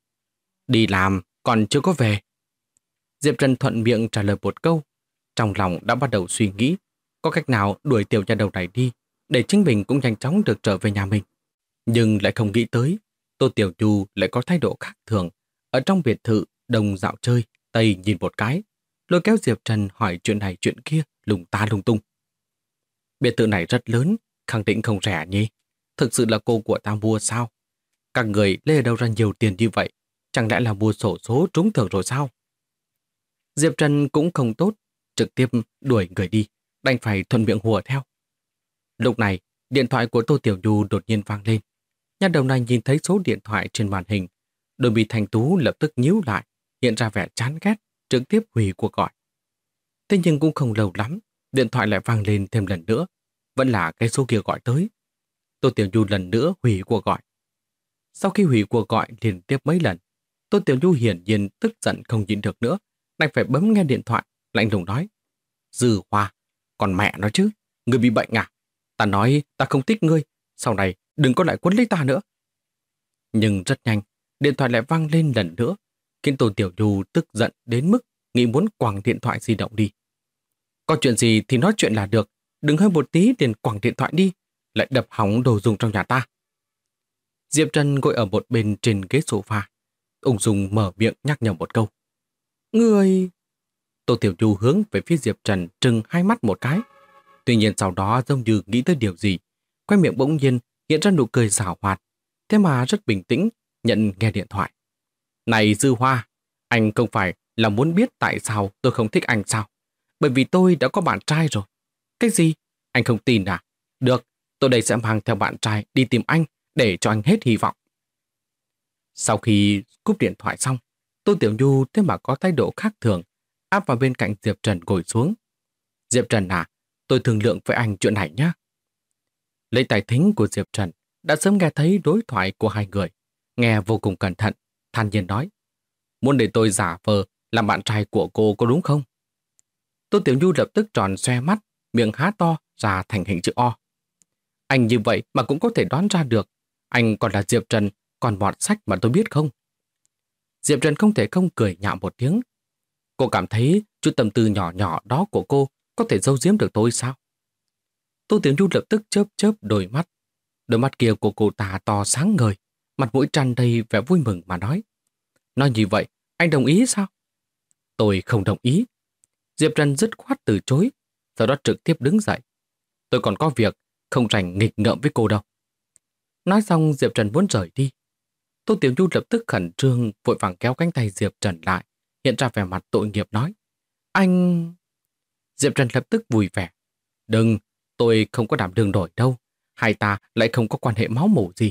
Đi làm, còn chưa có về. Diệp Trần thuận miệng trả lời một câu, trong lòng đã bắt đầu suy nghĩ, có cách nào đuổi tiểu nha đầu này đi, để chính mình cũng nhanh chóng được trở về nhà mình. Nhưng lại không nghĩ tới, Tô Tiểu Nhu lại có thái độ khác thường. Ở trong biệt thự, đông dạo chơi, tây nhìn một cái, lôi kéo Diệp Trần hỏi chuyện này chuyện kia, lung ta lung tung. Biệt thự này rất lớn, khẳng định không rẻ nhỉ? Thực sự là cô của ta mua sao? Các người lấy ở đâu ra nhiều tiền như vậy? Chẳng lẽ là mua xổ số trúng thưởng rồi sao? Diệp Trần cũng không tốt, trực tiếp đuổi người đi, đành phải thuận miệng hùa theo. Lúc này, điện thoại của Tô Tiểu Nhu đột nhiên vang lên. Nha đầu này nhìn thấy số điện thoại trên màn hình, đôi mi thanh tú lập tức nhíu lại, hiện ra vẻ chán ghét, trực tiếp hủy cuộc gọi. Thế nhưng cũng không lâu lắm, điện thoại lại vang lên thêm lần nữa, vẫn là cái số kia gọi tới. Tô Tiểu Nhu lần nữa hủy cuộc gọi. Sau khi hủy cuộc gọi liên tiếp mấy lần, Tô Tiểu Nhu hiển nhiên tức giận không nhịn được nữa, đành phải bấm nghe điện thoại, lạnh lùng nói: Dư Hoa, còn mẹ nó chứ, ngươi bị bệnh à? Ta nói ta không thích ngươi, sau này đừng có lại quấn lấy ta nữa. Nhưng rất nhanh, điện thoại lại vang lên lần nữa, khiến Tô Tiểu Nhu tức giận đến mức nghĩ muốn quẳng điện thoại di động đi. Có chuyện gì thì nói chuyện là được, đừng hơi một tí liền quẳng điện thoại đi, lại đập hỏng đồ dùng trong nhà ta. Diệp Trần ngồi ở một bên trên ghế sofa, ung dung mở miệng nhắc nhở một câu. Người... Tô Tiểu Nhu hướng về phía Diệp Trần trừng hai mắt một cái. Tuy nhiên sau đó giống như nghĩ tới điều gì, quay miệng bỗng nhiên hiện ra nụ cười giảo hoạt, thế mà rất bình tĩnh nhận nghe điện thoại. Này Dư Hoa, anh không phải là muốn biết tại sao tôi không thích anh sao? Bởi vì tôi đã có bạn trai rồi. Cái gì? Anh không tin à? Được, tôi đây sẽ mang theo bạn trai đi tìm anh để cho anh hết hy vọng. Sau khi cúp điện thoại xong, Tô Tiểu Nhu thế mà có thái độ khác thường, áp vào bên cạnh Diệp Trần ngồi xuống. Diệp Trần à, tôi thương lượng với anh chuyện này nhé. Lấy tài thính của Diệp Trần đã sớm nghe thấy đối thoại của hai người, nghe vô cùng cẩn thận, than nhiên nói: Muốn để tôi giả vờ làm bạn trai của cô có đúng không? Tô Tiểu Nhu lập tức tròn xoe mắt, miệng há to ra thành hình chữ O. Anh như vậy mà cũng có thể đoán ra được, anh còn là Diệp Trần, còn bọt sách mà tôi biết không? Diệp Trần không thể không cười nhạo một tiếng. Cô cảm thấy chút tâm tư nhỏ nhỏ đó của cô có thể giấu giếm được tôi sao? Tô Tiểu Nhu lập tức chớp chớp đôi mắt kia của cô ta to sáng ngời, mặt mũi tràn đầy vẻ vui mừng mà nói. Nói như vậy, anh đồng ý sao? Tôi không đồng ý. Diệp Trần dứt khoát từ chối, sau đó trực tiếp đứng dậy. Tôi còn có việc, không rảnh nghịch ngợm với cô đâu. Nói xong Diệp Trần muốn rời đi. Tô Tiểu Nhu lập tức khẩn trương vội vàng kéo cánh tay Diệp Trần lại, hiện ra vẻ mặt tội nghiệp nói. Anh... Diệp Trần lập tức vui vẻ. Đừng, tôi không có đảm đương nổi đâu. Hai ta lại không có quan hệ máu mủ gì.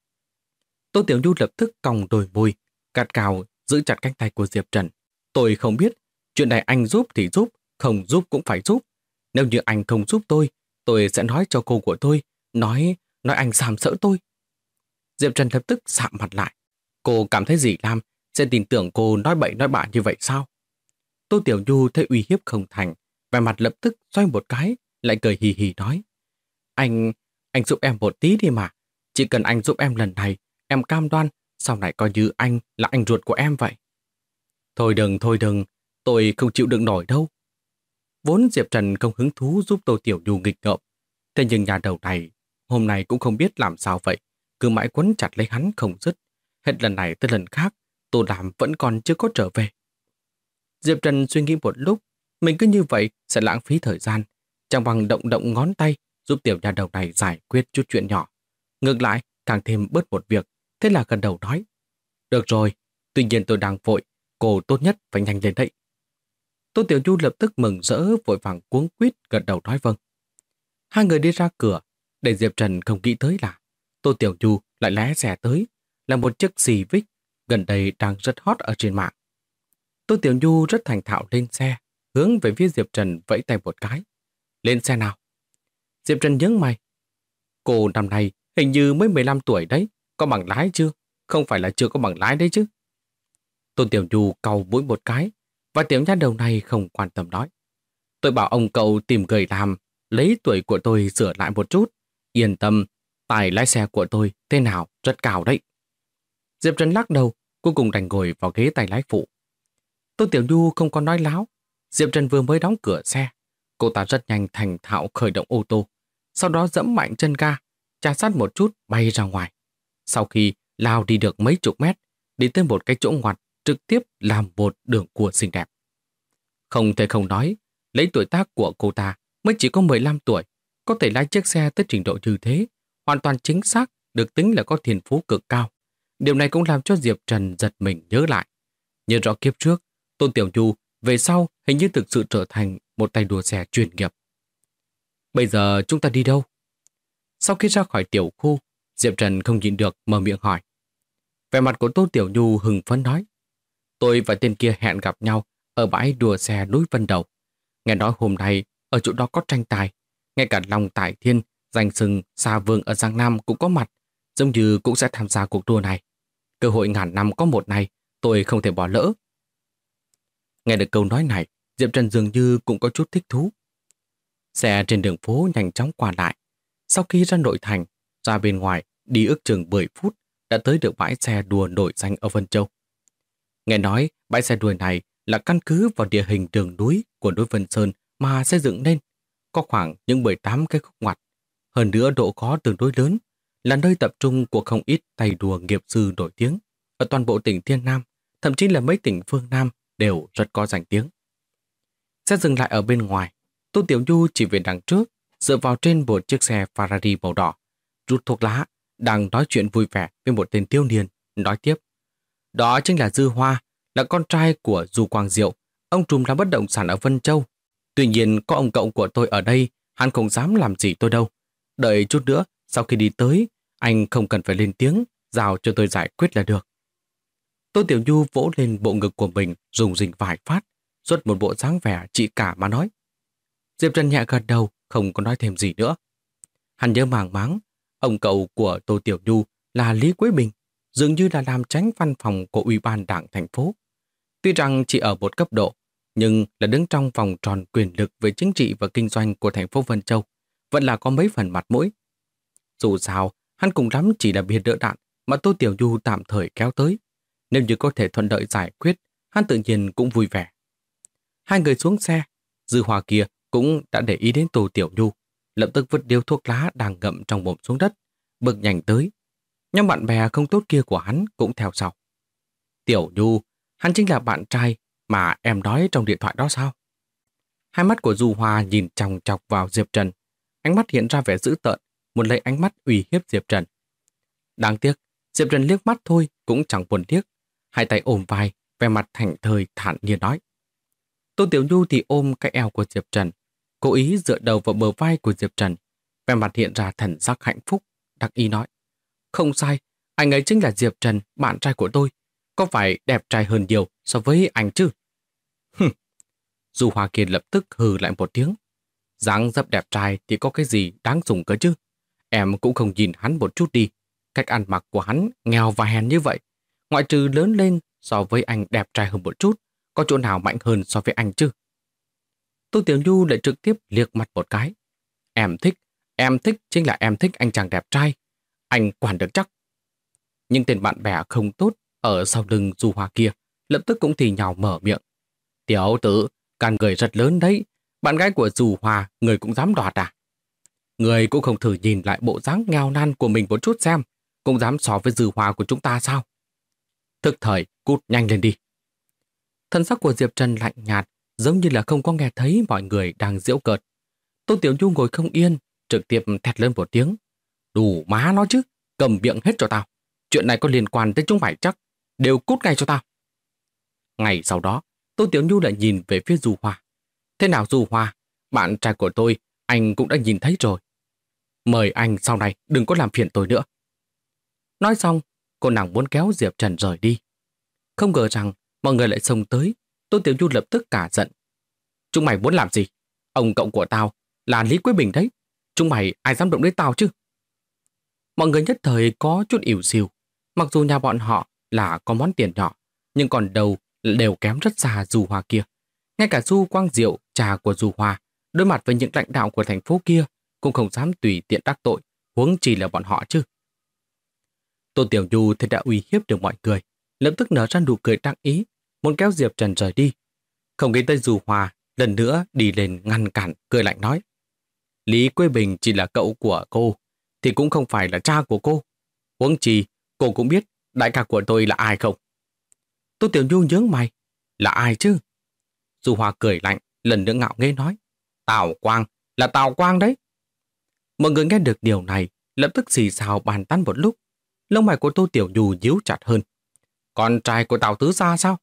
Tô Tiểu Nhu lập tức còng đôi môi, gắt gao giữ chặt cánh tay của Diệp Trần. Tôi không biết, chuyện này anh giúp thì giúp, không giúp cũng phải giúp. Nếu như anh không giúp tôi sẽ nói cho cô của tôi, nói anh sàm sỡ tôi. Diệp Trần lập tức sạm mặt lại. Cô cảm thấy dì Lam sẽ tin tưởng cô nói bậy nói bạ như vậy sao? Tô Tiểu Nhu thấy uy hiếp không thành, vẻ mặt lập tức xoay một cái, lại cười hì hì nói. Anh giúp em một tí đi mà. Chỉ cần anh giúp em lần này, em cam đoan, sau này coi như anh là anh ruột của em vậy. Thôi đừng, tôi không chịu đựng nổi đâu. Vốn Diệp Trần không hứng thú giúp Tô Tiểu Nhu nghịch ngợm. Thế nhưng nhà đầu này, hôm nay cũng không biết làm sao vậy, cứ mãi quấn chặt lấy hắn không dứt. Hết lần này tới lần khác, Tô Đàm vẫn còn chưa có trở về. Diệp Trần suy nghĩ một lúc, mình cứ như vậy sẽ lãng phí thời gian, chẳng bằng động ngón tay giúp tiểu nhà đầu này giải quyết chút chuyện nhỏ. Ngược lại, càng thêm bớt một việc, thế là gần đầu nói. Được rồi, tuy nhiên tôi đang vội, cô tốt nhất phải nhanh lên đấy. Tô Tiểu Nhu lập tức mừng rỡ vội vàng cuống quýt gật đầu nói vâng. Hai người đi ra cửa, để Diệp Trần không nghĩ tới là Tô Tiểu Nhu lại lé xẻ tới, là một chiếc Civic gần đây đang rất hot ở trên mạng. Tô Tiểu Nhu rất thành thạo lên xe, hướng về phía Diệp Trần vẫy tay một cái. Lên xe nào. Diệp Trần nhướng mày. Cô năm nay Hình như mới 15 tuổi đấy, có bằng lái chưa? Không phải là chưa có bằng lái đấy chứ. Tôn Tiểu Nhu cau mũi một cái, và tiểu nha đầu này không quan tâm nói. Tôi bảo ông cậu tìm người làm, lấy tuổi của tôi sửa lại một chút. Yên tâm, tài lái xe của tôi thế nào rất cao đấy. Diệp Trần lắc đầu, cuối cùng đành ngồi vào ghế tay lái phụ. Tôn Tiểu Nhu không có nói láo. Diệp Trần vừa mới đóng cửa xe. Cô ta rất nhanh thành thạo khởi động ô tô. Sau đó dẫm mạnh chân ga, chà sát một chút bay ra ngoài. Sau khi lao đi được mấy chục mét, đi tới một cái chỗ ngoặt, trực tiếp làm một đường cua xinh đẹp. Không thể không nói, lấy tuổi tác của cô ta mới chỉ có 15 tuổi, có thể lái chiếc xe tới trình độ như thế, hoàn toàn chính xác, được tính là có thiên phú cực cao. Điều này cũng làm cho Diệp Trần giật mình nhớ lại. Nhớ rõ kiếp trước, Tôn Tiểu Nhu về sau hình như thực sự trở thành một tay đua xe chuyên nghiệp. Bây giờ chúng ta đi đâu? Sau khi ra khỏi tiểu khu, Diệp Trần không nhịn được mở miệng hỏi. Vẻ mặt của Tôn Tiểu Nhu hưng phấn nói. Tôi và tên kia hẹn gặp nhau ở bãi đua xe núi Vân Đầu. Nghe nói hôm nay ở chỗ đó có tranh tài. Ngay cả Long Tài Thiên, danh xưng Sa Vương ở Giang Nam cũng có mặt, giống như cũng sẽ tham gia cuộc đua này. Cơ hội ngàn năm có một này, tôi không thể bỏ lỡ. Nghe được câu nói này, Diệp Trần dường như cũng có chút thích thú. Xe trên đường phố nhanh chóng qua lại. Sau khi ra nội thành, ra bên ngoài đi ước chừng 10 phút đã tới được bãi xe đua nổi danh ở Vân Châu. Nghe nói bãi xe đua này là căn cứ vào địa hình đường núi của núi Vân Sơn mà xây dựng nên, có khoảng những 18 cái khúc ngoặt. Hơn nữa độ khó tương đối lớn, là nơi tập trung của không ít tay đua nghiệp dư nổi tiếng ở toàn bộ tỉnh Thiên Nam, thậm chí là mấy tỉnh phương Nam đều rất có danh tiếng. Xe dừng lại ở bên ngoài, Tô Tiểu Nhu chỉ về đằng trước, dựa vào trên một chiếc xe Ferrari màu đỏ, rút thuốc lá, đang nói chuyện vui vẻ với một tên thiếu niên, nói tiếp. Đó chính là Dư Hoa, là con trai của Du Quang Diệu, ông trùm làm bất động sản ở Vân Châu. Tuy nhiên có ông cậu của tôi ở đây, hắn không dám làm gì tôi đâu. Đợi chút nữa, sau khi đi tới, anh không cần phải lên tiếng, giao cho tôi giải quyết là được. Tô Tiểu Nhu vỗ lên bộ ngực của mình, rùng rinh vài phát, xuất một bộ dáng vẻ chị cả mà nói. Diệp Trần nhẹ gật đầu, không có nói thêm gì nữa. Hắn nhớ màng máng, ông cậu của Tô Tiểu Nhu là Lý Quế Bình, dường như là làm chánh văn phòng của Ủy ban Đảng thành phố. Tuy rằng chỉ ở một cấp độ, nhưng là đứng trong vòng tròn quyền lực về chính trị và kinh doanh của thành phố Vân Châu, vẫn là có mấy phần mặt mũi. Dù sao, hắn cùng lắm chỉ là biệt đỡ đạn mà Tô Tiểu Nhu tạm thời kéo tới. Nếu như có thể thuận lợi giải quyết, hắn tự nhiên cũng vui vẻ. Hai người xuống xe, Dư Hoa kia cũng đã để ý đến Tô Tiểu Nhu, lập tức vứt điếu thuốc lá đang ngậm trong bụng xuống đất, bước nhanh tới. Nhưng bạn bè không tốt kia của hắn cũng theo sau. Tiểu Nhu, hắn chính là bạn trai mà em nói trong điện thoại đó sao? Hai mắt của Du Hoa nhìn chòng chọc vào Diệp Trần, ánh mắt hiện ra vẻ dữ tợn, muốn lấy ánh mắt uy hiếp Diệp Trần. Đáng tiếc, Diệp Trần liếc mắt thôi cũng chẳng buồn tiếc, hai tay ôm vai, vẻ mặt thảnh thơi thản nhiên nói. Tô Tiểu Nhu thì ôm cái eo của Diệp Trần, cố ý dựa đầu vào bờ vai của Diệp Trần, vẻ mặt hiện ra thần sắc hạnh phúc, đắc ý nói. Không sai, anh ấy chính là Diệp Trần, bạn trai của tôi. Có phải đẹp trai hơn nhiều so với anh chứ? Du Hoa Kiệt lập tức hừ lại một tiếng. Dáng dấp đẹp trai thì có cái gì đáng dùng cơ chứ? Em cũng không nhìn hắn một chút đi. Cách ăn mặc của hắn nghèo và hèn như vậy. Ngoại trừ lớn lên so với anh đẹp trai hơn một chút, có chỗ nào mạnh hơn so với anh chứ? Tô Tiểu Nhu lại trực tiếp liếc mặt một cái. Em thích chính là em thích anh chàng đẹp trai. Anh quản được chắc. Nhưng tên bạn bè không tốt ở sau lưng Du Hoa kia lập tức cũng thì nhào mở miệng. Tiểu tử, gan người rất lớn đấy. Bạn gái của Du Hoa người cũng dám đoạt à? Người cũng không thử nhìn lại bộ dáng nghèo nàn của mình một chút xem, cũng dám so với Du Hoa của chúng ta sao? Thức thời, cút nhanh lên đi. Thân sắc của Diệp Trần lạnh nhạt, giống như là không có nghe thấy mọi người đang giễu cợt. Tô Tiểu Nhu ngồi không yên, trực tiếp thét lên một tiếng. Đủ má nó chứ, cầm miệng hết cho tao. Chuyện này có liên quan tới chúng mày chắc, đều cút ngay cho tao. Ngày sau đó, Tô Tiểu Nhu lại nhìn về phía Du Hoa. Thế nào Du Hoa, bạn trai của tôi, anh cũng đã nhìn thấy rồi. Mời anh sau này đừng có làm phiền tôi nữa. Nói xong, cô nàng muốn kéo Diệp Trần rời đi. Không ngờ rằng mọi người lại xông tới, Tô Tiểu Nhu lập tức cả giận. Chúng mày muốn làm gì? Ông cậu của tao là Lý Quế Bình đấy. Chúng mày ai dám động đến tao chứ? Mọi người nhất thời có chút ỉu xìu. Mặc dù nhà bọn họ là có món tiền nhỏ, nhưng còn đầu đều kém rất xa Du Hoa kia. Ngay cả Du Quang Diệu, cha của Du Hoa, đối mặt với những lãnh đạo của thành phố kia, cũng không dám tùy tiện đắc tội, huống chi là bọn họ chứ. Tô Tiểu Nhu thì đã uy hiếp được mọi người, lập tức nở ra nụ cười đắc ý, muốn kéo Diệp Trần rời đi. Không nghĩ tới Du Hoa lần nữa đi lên ngăn cản, cười lạnh nói: Lý Quế Bình chỉ là cậu của cô, thì cũng không phải là cha của cô. Huống chi, cô cũng biết đại ca của tôi là ai không? Tô Tiểu Nhu nhướng mày: Là ai chứ? Du Hoa cười lạnh, lần nữa ngạo nghễ nói: Tào Quang, là Tào Quang đấy. Mọi người nghe được điều này, lập tức xì xào bàn tán một lúc. Lông mày của Tô Tiểu Nhu nhíu chặt hơn. Con trai của Tào Tứ Gia sao?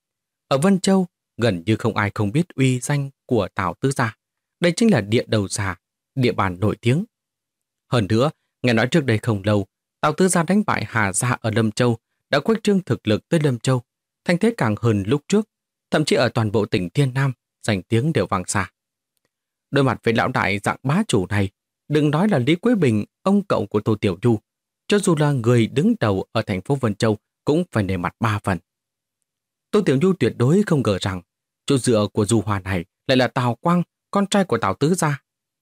Ở Vân Châu, gần như không ai không biết uy danh của Tào Tứ Gia. Đây chính là địa đầu xà, địa bàn nổi tiếng. Hơn nữa, nghe nói trước đây không lâu, Tào Tứ Gia đánh bại Hà Gia ở Lâm Châu, đã khuếch trương thực lực tới Lâm Châu, thành thế càng hơn lúc trước, thậm chí ở toàn bộ tỉnh Thiên Nam, danh tiếng đều vang xa. Đối mặt với lão đại dạng bá chủ này, đừng nói là Lý Quế Bình, ông cậu của Tô Tiểu Nhu, cho dù là người đứng đầu ở thành phố Vân Châu cũng phải nề mặt 3 phần. Tô Tiểu Nhu tuyệt đối không ngờ rằng chỗ dựa của Du Hoa này lại là Tào Quang, con trai của Tào Tứ Gia.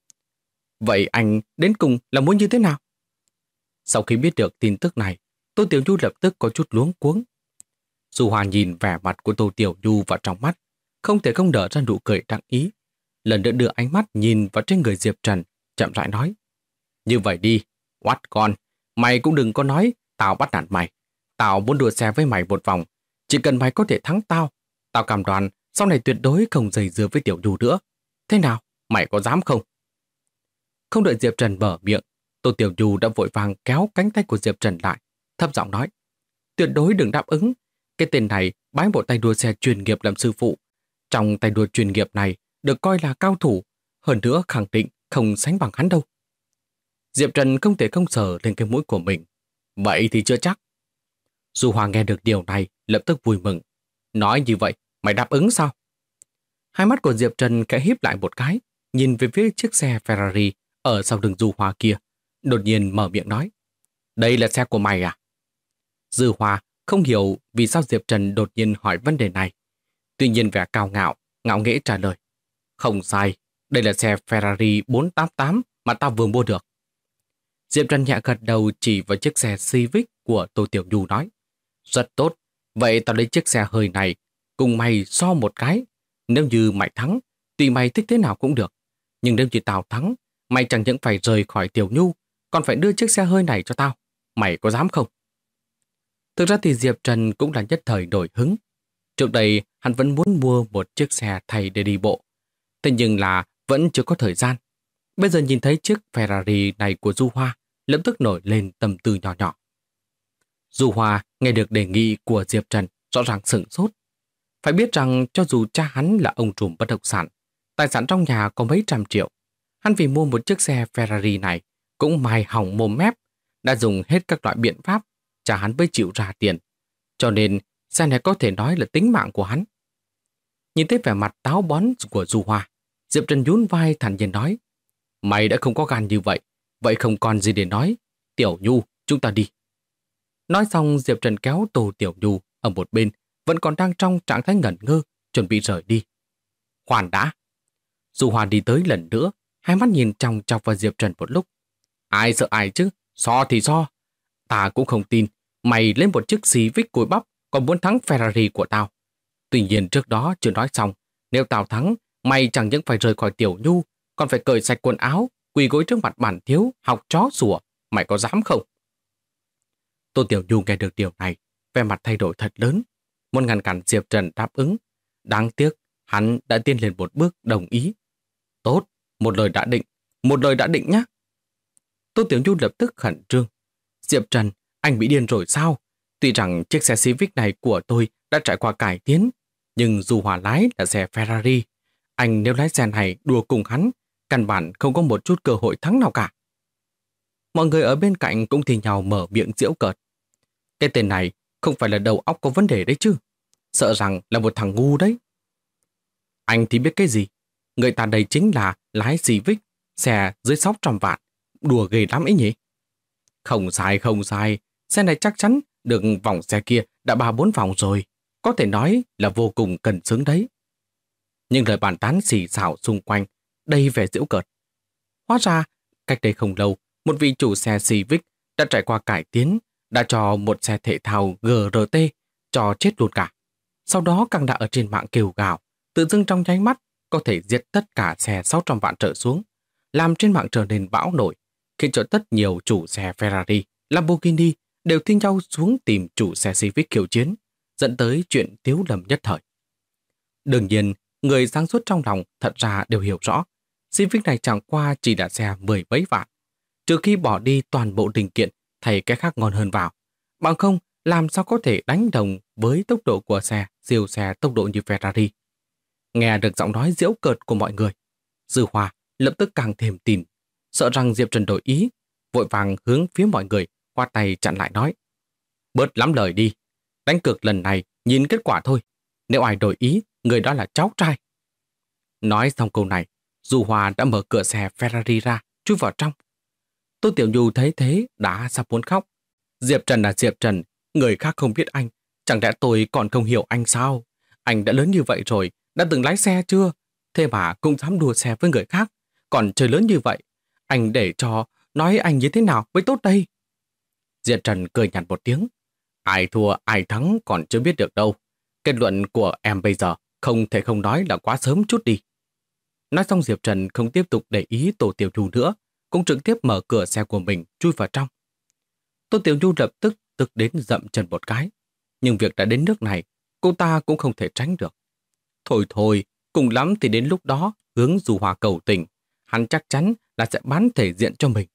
Vậy anh đến cùng là muốn như thế nào? Sau khi biết được tin tức này, Tô Tiểu Nhu lập tức có chút luống cuống. Du Hoa nhìn vẻ mặt của Tô Tiểu Nhu vào trong mắt, không thể không đỡ ra nụ cười đắc ý. Lần nữa đưa ánh mắt nhìn vào trên người Diệp Trần, chậm rãi nói: Như vậy đi, oát con, mày cũng đừng có nói tao bắt nạt mày. Tao muốn đua xe với mày một vòng, chỉ cần mày có thể thắng tao, tao cam đoan sau này tuyệt đối không dây dưa với Tiểu Nhu nữa. Thế nào, mày có dám không? Không đợi Diệp Trần mở miệng, Tô Tiểu Nhu đã vội vàng kéo cánh tay của Diệp Trần lại, thấp giọng nói: Tuyệt đối đừng đáp ứng. Cái tên này bái bộ tay đua xe chuyên nghiệp làm sư phụ. Trong tay đua chuyên nghiệp này được coi là cao thủ, hơn nữa khẳng định không sánh bằng hắn đâu. Diệp Trần không thể không sờ lên cái mũi của mình. Vậy thì chưa chắc. Du Hoa nghe được điều này lập tức vui mừng. Nói như vậy, mày đáp ứng sao? Hai mắt của Diệp Trần khẽ híp lại một cái, nhìn về phía chiếc xe Ferrari ở sau lưng Du Hoa kia, đột nhiên mở miệng nói: Đây là xe của mày à? Du Hoa không hiểu vì sao Diệp Trần đột nhiên hỏi vấn đề này. Tuy nhiên vẻ cao ngạo, ngạo nghễ trả lời: Không sai, đây là xe Ferrari 488 mà tao vừa mua được. Diệp Trần nhẹ gật đầu chỉ vào chiếc xe Civic của Tô Tiểu Nhu nói: Rất tốt, vậy tao lấy chiếc xe hơi này, cùng mày so một cái. Nếu như mày thắng, tùy mày thích thế nào cũng được. Nhưng nếu như tao thắng, mày chẳng những phải rời khỏi Tiểu Nhu, còn phải đưa chiếc xe hơi này cho tao. Mày có dám không? Thực ra thì Diệp Trần cũng là nhất thời nổi hứng. Trước đây hắn vẫn muốn mua một chiếc xe thay để đi bộ. Thế nhưng là vẫn chưa có thời gian. Bây giờ nhìn thấy chiếc Ferrari này của Du Hoa, lập tức nổi lên tâm tư nhỏ nhỏ. Du Hoa nghe được đề nghị của Diệp Trần rõ ràng sửng sốt. Phải biết rằng cho dù cha hắn là ông trùm bất động sản, tài sản trong nhà có mấy trăm triệu, hắn vì mua một chiếc xe Ferrari này cũng mài hỏng mồm mép, đã dùng hết các loại biện pháp, cha hắn mới chịu ra tiền. Cho nên xe này có thể nói là tính mạng của hắn. Nhìn thấy vẻ mặt táo bón của Du Hoa, Diệp Trần nhún vai thản nhiên nói: Mày đã không có gan như vậy, vậy không còn gì để nói. Tiểu Nhu, chúng ta đi. Nói xong Diệp Trần kéo Tô Tiểu Nhu ở một bên, vẫn còn đang trong trạng thái ngẩn ngơ, chuẩn bị rời đi. Khoan đã. Du Hoa đi tới lần nữa, hai mắt nhìn chòng chọc vào Diệp Trần một lúc. Ai sợ ai chứ, so thì so. Ta cũng không tin, mày lên một chiếc Civic cùi bắp còn muốn thắng Ferrari của tao. Tuy nhiên trước đó chưa nói xong, nếu tao thắng, mày chẳng những phải rời khỏi Tiểu Nhu, còn phải cởi sạch quần áo, quỳ gối trước mặt bản thiếu, học chó sủa. Mày có dám không? Tô Tiểu Nhu nghe được điều này, vẻ mặt thay đổi thật lớn, muốn ngăn cản Diệp Trần đáp ứng. Đáng tiếc, hắn đã tiến lên một bước đồng ý. Tốt, một lời đã định nhé. Tô Tiểu Nhu lập tức khẩn trương. Diệp Trần, anh bị điên rồi sao? Tuy rằng chiếc xe Civic này của tôi đã trải qua cải tiến, nhưng dù Hòa lái là xe Ferrari, anh nếu lái xe này đùa cùng hắn, căn bản không có một chút cơ hội thắng nào cả. Mọi người ở bên cạnh cũng thì nhau mở miệng giễu cợt. Cái tên này không phải là đầu óc có vấn đề đấy chứ. Sợ rằng là một thằng ngu đấy. Anh thì biết cái gì? Người ta đây chính là lái Civic, xe dưới 600 vạn. Đùa ghê lắm ấy nhỉ? Không sai, không sai. Xe này chắc chắn được vòng xe kia đã 3-4 vòng rồi. Có thể nói là vô cùng cân xứng đấy. Nhưng lời bàn tán xì xào xung quanh đầy vẻ giễu cợt. Hóa ra, cách đây không lâu, một vị chủ xe Civic đã trải qua cải tiến, đã cho một xe thể thao GRT cho chết luôn cả. Sau đó càng đã ở trên mạng kêu gào, tự dưng trong nháy mắt có thể giết tất cả xe 600 vạn trở xuống, làm trên mạng trở nên bão nổi, khiến cho rất nhiều chủ xe Ferrari, Lamborghini đều thi nhau xuống tìm chủ xe Civic khiêu chiến, dẫn tới chuyện tiếu lầm nhất thời. Đương nhiên, người sáng suốt trong lòng thật ra đều hiểu rõ, Civic này chẳng qua chỉ là xe 10 mấy vạn, trừ khi bỏ đi toàn bộ linh kiện thay cái khác ngon hơn vào. Bằng không, làm sao có thể đánh đồng với tốc độ của siêu xe tốc độ như Ferrari. Nghe được giọng nói giễu cợt của mọi người, Dư Hoa lập tức càng thêm tin, sợ rằng Diệp Trần đổi ý, vội vàng hướng phía mọi người, khoát tay chặn lại nói: bớt lắm lời đi, đánh cược lần này nhìn kết quả thôi, nếu ai đổi ý, người đó là cháu trai. Nói xong câu này, Du Hoa đã mở cửa xe Ferrari ra, chui vào trong. Tô Tiểu Nhu thấy thế đã sắp muốn khóc. Diệp Trần là Diệp Trần, người khác không biết anh, chẳng lẽ tôi còn không hiểu anh sao? Anh đã lớn như vậy rồi, đã từng lái xe chưa? Thế mà cũng dám đua xe với người khác, còn chơi lớn như vậy. Anh để cho nói anh như thế nào mới tốt đây? Diệp Trần cười nhạt một tiếng. Ai thua ai thắng còn chưa biết được đâu. Kết luận của em bây giờ không thể không nói là quá sớm chút đi. Nói xong Diệp Trần không tiếp tục để ý Tô Tiểu Nhu nữa, cũng trực tiếp mở cửa xe của mình chui vào trong. Tô Tiểu Nhu lập tức tức đến dậm chân một cái. Nhưng việc đã đến nước này, cô ta cũng không thể tránh được. Thôi thôi, cùng lắm thì đến lúc đó hướng Du Hoa cầu tình, hắn chắc chắn là sẽ bán thể diện cho mình.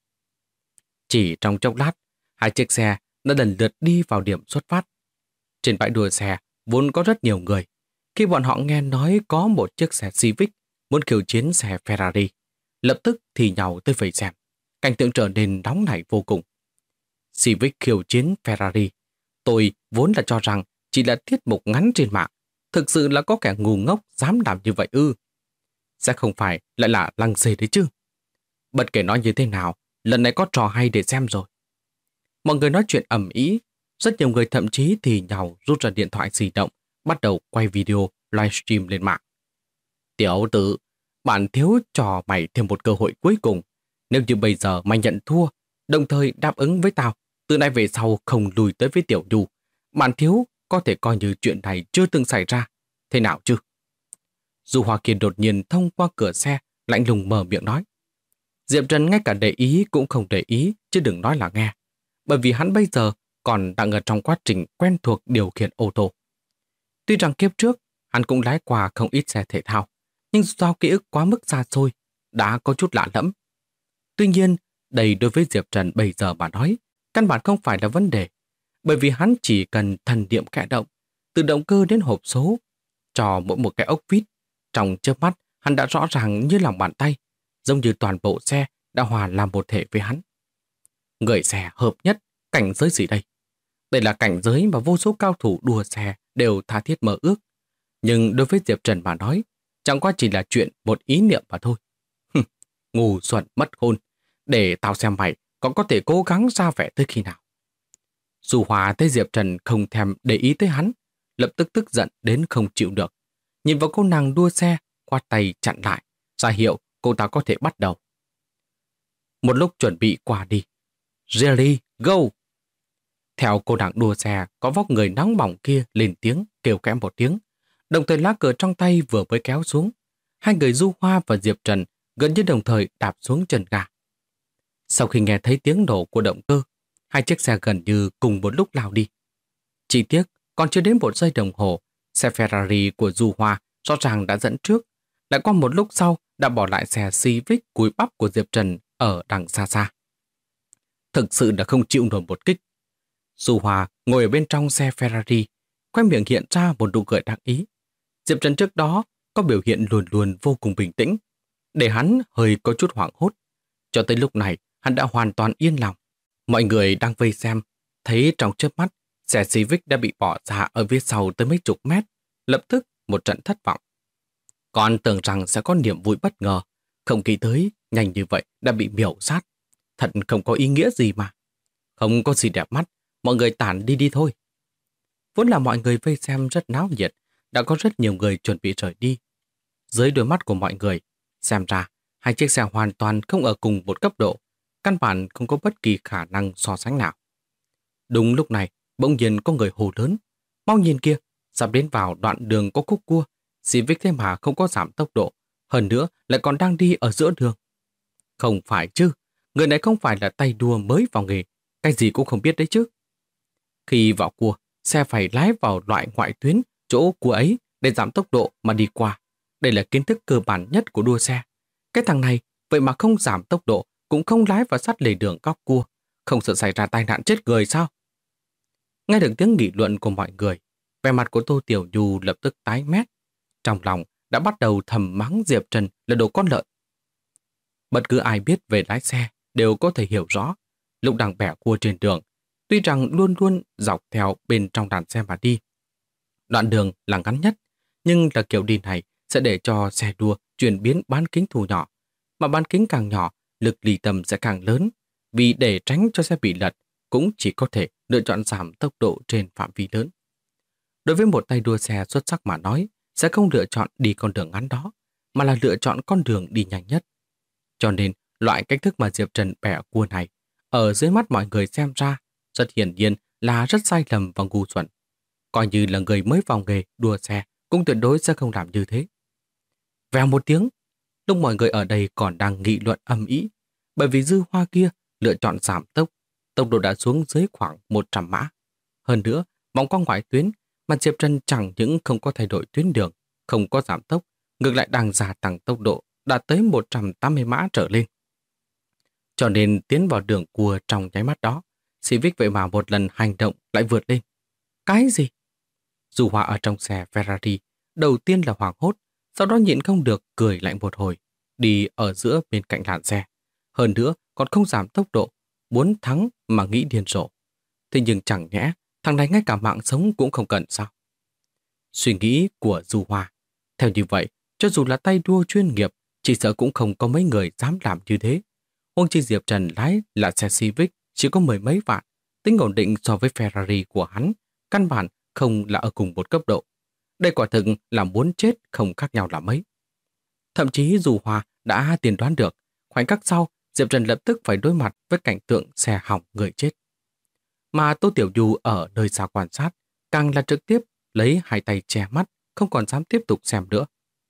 Chỉ trong chốc lát, hai chiếc xe đã lần lượt đi vào điểm xuất phát. Trên bãi đua xe vốn có rất nhiều người. Khi bọn họ nghe nói có một chiếc xe Civic muốn khiêu chiến xe Ferrari, lập tức thì nhào tới vây xem. Cảnh tượng trở nên nóng nảy vô cùng. Civic khiêu chiến Ferrari, tôi vốn là cho rằng chỉ là tiết mục ngắn trên mạng. Thực sự là có kẻ ngu ngốc dám làm như vậy ư? Sẽ không phải lại là lăng xê đấy chứ? Bất kể nói như thế nào, lần này có trò hay để xem rồi. Mọi người nói chuyện ầm ĩ, rất nhiều người thậm chí thì nhào rút ra điện thoại di động, bắt đầu quay video livestream lên mạng. Tiểu tử, bạn thiếu cho mày thêm một cơ hội cuối cùng. Nếu như bây giờ mày nhận thua, đồng thời đáp ứng với tao, từ nay về sau không lùi tới với Tiểu Nhu, bạn thiếu có thể coi như chuyện này chưa từng xảy ra. Thế nào chứ? Du Hoa Kiên đột nhiên thông qua cửa xe, lạnh lùng mở miệng nói. Diệp Trần ngay cả để ý cũng không để ý, chứ đừng nói là nghe. Bởi vì hắn bây giờ còn đang ở trong quá trình quen thuộc điều khiển ô tô. Tuy rằng kiếp trước, hắn cũng lái qua không ít xe thể thao, nhưng do ký ức quá mức xa xôi, đã có chút lạ lẫm. Tuy nhiên, đây đối với Diệp Trần bây giờ mà nói, căn bản không phải là vấn đề, bởi vì hắn chỉ cần thần niệm khẽ động, từ động cơ đến hộp số, cho mỗi một cái ốc vít. Trong chớp mắt, hắn đã rõ ràng như lòng bàn tay, giống như toàn bộ xe đã hòa làm một thể với hắn. Người xe hợp nhất, cảnh giới gì đây? Đây là cảnh giới mà vô số cao thủ đua xe đều tha thiết mơ ước. Nhưng đối với Diệp Trần mà nói, chẳng qua chỉ là chuyện một ý niệm mà thôi. Ngu xuẩn mất khôn, để tao xem mày còn có thể cố gắng ra vẻ tới khi nào. Du Hoa thấy Diệp Trần không thèm để ý tới hắn, lập tức tức giận đến không chịu được. Nhìn vào cô nàng đua xe, quát tay chặn lại, ra hiệu cô ta có thể bắt đầu. Một lúc chuẩn bị qua đi. Jerry, go! Theo cô nàng đua xe có vóc người nóng bỏng kia lên tiếng, kêu kém một tiếng, đồng thời lá cờ trong tay vừa mới kéo xuống. Hai người Du Hoa và Diệp Trần gần như đồng thời đạp xuống chân ga. Sau khi nghe thấy tiếng nổ của động cơ, hai chiếc xe gần như cùng một lúc lao đi. Chỉ tiếc, còn chưa đến 1 giây đồng hồ, xe Ferrari của Du Hoa rõ ràng đã dẫn trước, lại qua một lúc sau đã bỏ lại xe Civic cúi bắp của Diệp Trần ở đằng xa xa. Thực sự đã không chịu nổi một kích. Du Hoa ngồi ở bên trong xe Ferrari, khoe miệng hiện ra một nụ cười đắc ý. Diệp Trần trước đó có biểu hiện luôn luôn vô cùng bình tĩnh, để hắn hơi có chút hoảng hốt. Cho tới lúc này, hắn đã hoàn toàn yên lòng. Mọi người đang vây xem, thấy trong chớp mắt, xe Civic đã bị bỏ ra ở phía sau tới mấy chục mét, lập tức một trận thất vọng. Còn tưởng rằng sẽ có niềm vui bất ngờ, không nghĩ tới nhanh như vậy đã bị miểu sát. Thật không có ý nghĩa gì mà. Không có gì đẹp mắt, mọi người tản đi đi thôi. Vốn là mọi người vây xem rất náo nhiệt, đã có rất nhiều người chuẩn bị rời đi. Dưới đôi mắt của mọi người, xem ra hai chiếc xe hoàn toàn không ở cùng một cấp độ, căn bản không có bất kỳ khả năng so sánh nào. Đúng lúc này, bỗng nhiên có người hô lớn. Mau nhìn kia, sắp đến vào đoạn đường có khúc cua, Civic thế mà không có giảm tốc độ, hơn nữa lại còn đang đi ở giữa đường. Không phải chứ, người này không phải là tay đua mới vào nghề, cái gì cũng không biết đấy chứ. Khi vào cua, xe phải lái vào loại ngoại tuyến chỗ cua ấy để giảm tốc độ mà đi qua. Đây là kiến thức cơ bản nhất của đua xe. Cái thằng này vậy mà không giảm tốc độ, cũng không lái vào sát lề đường góc cua, không sợ xảy ra tai nạn chết người sao? Nghe được tiếng nghị luận của mọi người, vẻ mặt của Tô Tiểu Nhu lập tức tái mét. Trong lòng đã bắt đầu thầm mắng Diệp Trần là đồ con lợn. Bất cứ ai biết về lái xe đều có thể hiểu rõ, lúc đang bẻ cua trên đường, tuy rằng luôn luôn dọc theo bên trong đàn xe mà đi. Đoạn đường là ngắn nhất, nhưng là kiểu đi này sẽ để cho xe đua chuyển biến bán kính thu nhỏ. Mà bán kính càng nhỏ, lực lì tầm sẽ càng lớn, vì để tránh cho xe bị lật, cũng chỉ có thể lựa chọn giảm tốc độ trên phạm vi lớn. Đối với một tay đua xe xuất sắc mà nói, sẽ không lựa chọn đi con đường ngắn đó, mà là lựa chọn con đường đi nhanh nhất. Cho nên, loại cách thức mà Diệp Trần bẻ cua này, ở dưới mắt mọi người xem ra, rất hiển nhiên là rất sai lầm và ngu xuẩn. Coi như là người mới vào nghề đua xe, cũng tuyệt đối sẽ không làm như thế. Vèo một tiếng, lúc mọi người ở đây còn đang nghị luận ầm ĩ, bởi vì Dư Hoa kia lựa chọn giảm tốc độ đã xuống dưới khoảng 100 mã. Hơn nữa, vòng qua ngoại tuyến, mà Diệp Trần chẳng những không có thay đổi tuyến đường, không có giảm tốc, ngược lại đang gia tăng tốc độ đạt tới 180 mã trở lên. Cho nên tiến vào đường cua trong nháy mắt đó, Civic vậy mà một lần hành động lại vượt lên. Cái gì? Dù Hoa ở trong xe Ferrari, đầu tiên là hoảng hốt, sau đó nhịn không được cười lạnh một hồi, đi ở giữa bên cạnh làn xe. Hơn nữa còn không giảm tốc độ, muốn thắng mà nghĩ điên rồ. Thế nhưng chẳng nhẽ thằng này ngay cả mạng sống cũng không cần sao? Suy nghĩ của Du Hoa. Theo như vậy, cho dù là tay đua chuyên nghiệp, chỉ sợ cũng không có mấy người dám làm như thế. Huống chi Diệp Trần lái là xe Civic chỉ có mười mấy vạn, tính ổn định so với Ferrari của hắn, căn bản không là ở cùng một cấp độ. Đây quả thực là muốn chết không khác nhau là mấy. Thậm chí Du Hoa đã tiên đoán được, khoảnh khắc sau, Diệp Trần lập tức phải đối mặt với cảnh tượng xe hỏng người chết. Mà Tô Tiểu Du ở nơi xa quan sát, càng là trực tiếp lấy hai tay che mắt, không còn dám tiếp tục xem nữa.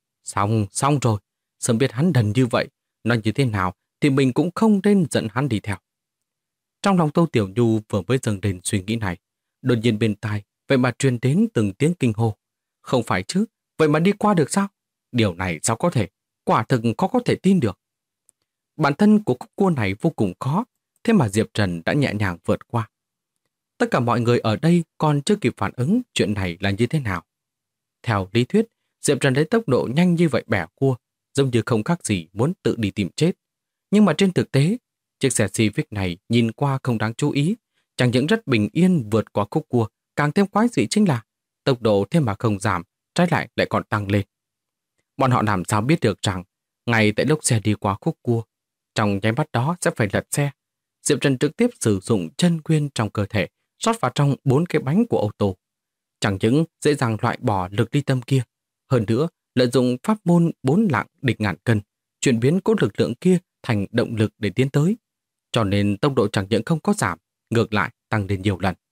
Xong rồi, sớm biết hắn đần như vậy, nói như thế nào thì mình cũng không nên dẫn hắn đi theo. Trong lòng Tô Tiểu Du vừa mới dâng lên suy nghĩ này, đột nhiên bên tai vậy mà truyền đến từng tiếng kinh hô. Không phải chứ, vậy mà đi qua được sao? Điều này sao có thể? Quả thực khó có thể tin được. Bản thân của khúc cua này vô cùng khó, thế mà Diệp Trần đã nhẹ nhàng vượt qua. Tất cả mọi người ở đây còn chưa kịp phản ứng chuyện này là như thế nào. Theo lý thuyết, Diệp Trần lấy tốc độ nhanh như vậy bẻ cua, giống như không khác gì muốn tự đi tìm chết. Nhưng mà trên thực tế, chiếc xe Civic này nhìn qua không đáng chú ý, chẳng những rất bình yên vượt qua khúc cua, càng thêm quái dị chính là tốc độ thêm mà không giảm, trái lại còn tăng lên. Bọn họ làm sao biết được rằng, ngay tại lúc xe đi qua khúc cua, trong nháy mắt đó sẽ phải lật xe. Diệp Trần trực tiếp sử dụng chân nguyên trong cơ thể, rót vào trong 4 cái bánh của ô tô. Chẳng những dễ dàng loại bỏ lực ly tâm kia, hơn nữa lợi dụng pháp môn 4 lạng địch ngàn cân, chuyển biến cỗ lực lượng kia thành động lực để tiến tới. Cho nên tốc độ chẳng những không có giảm, ngược lại tăng lên nhiều lần.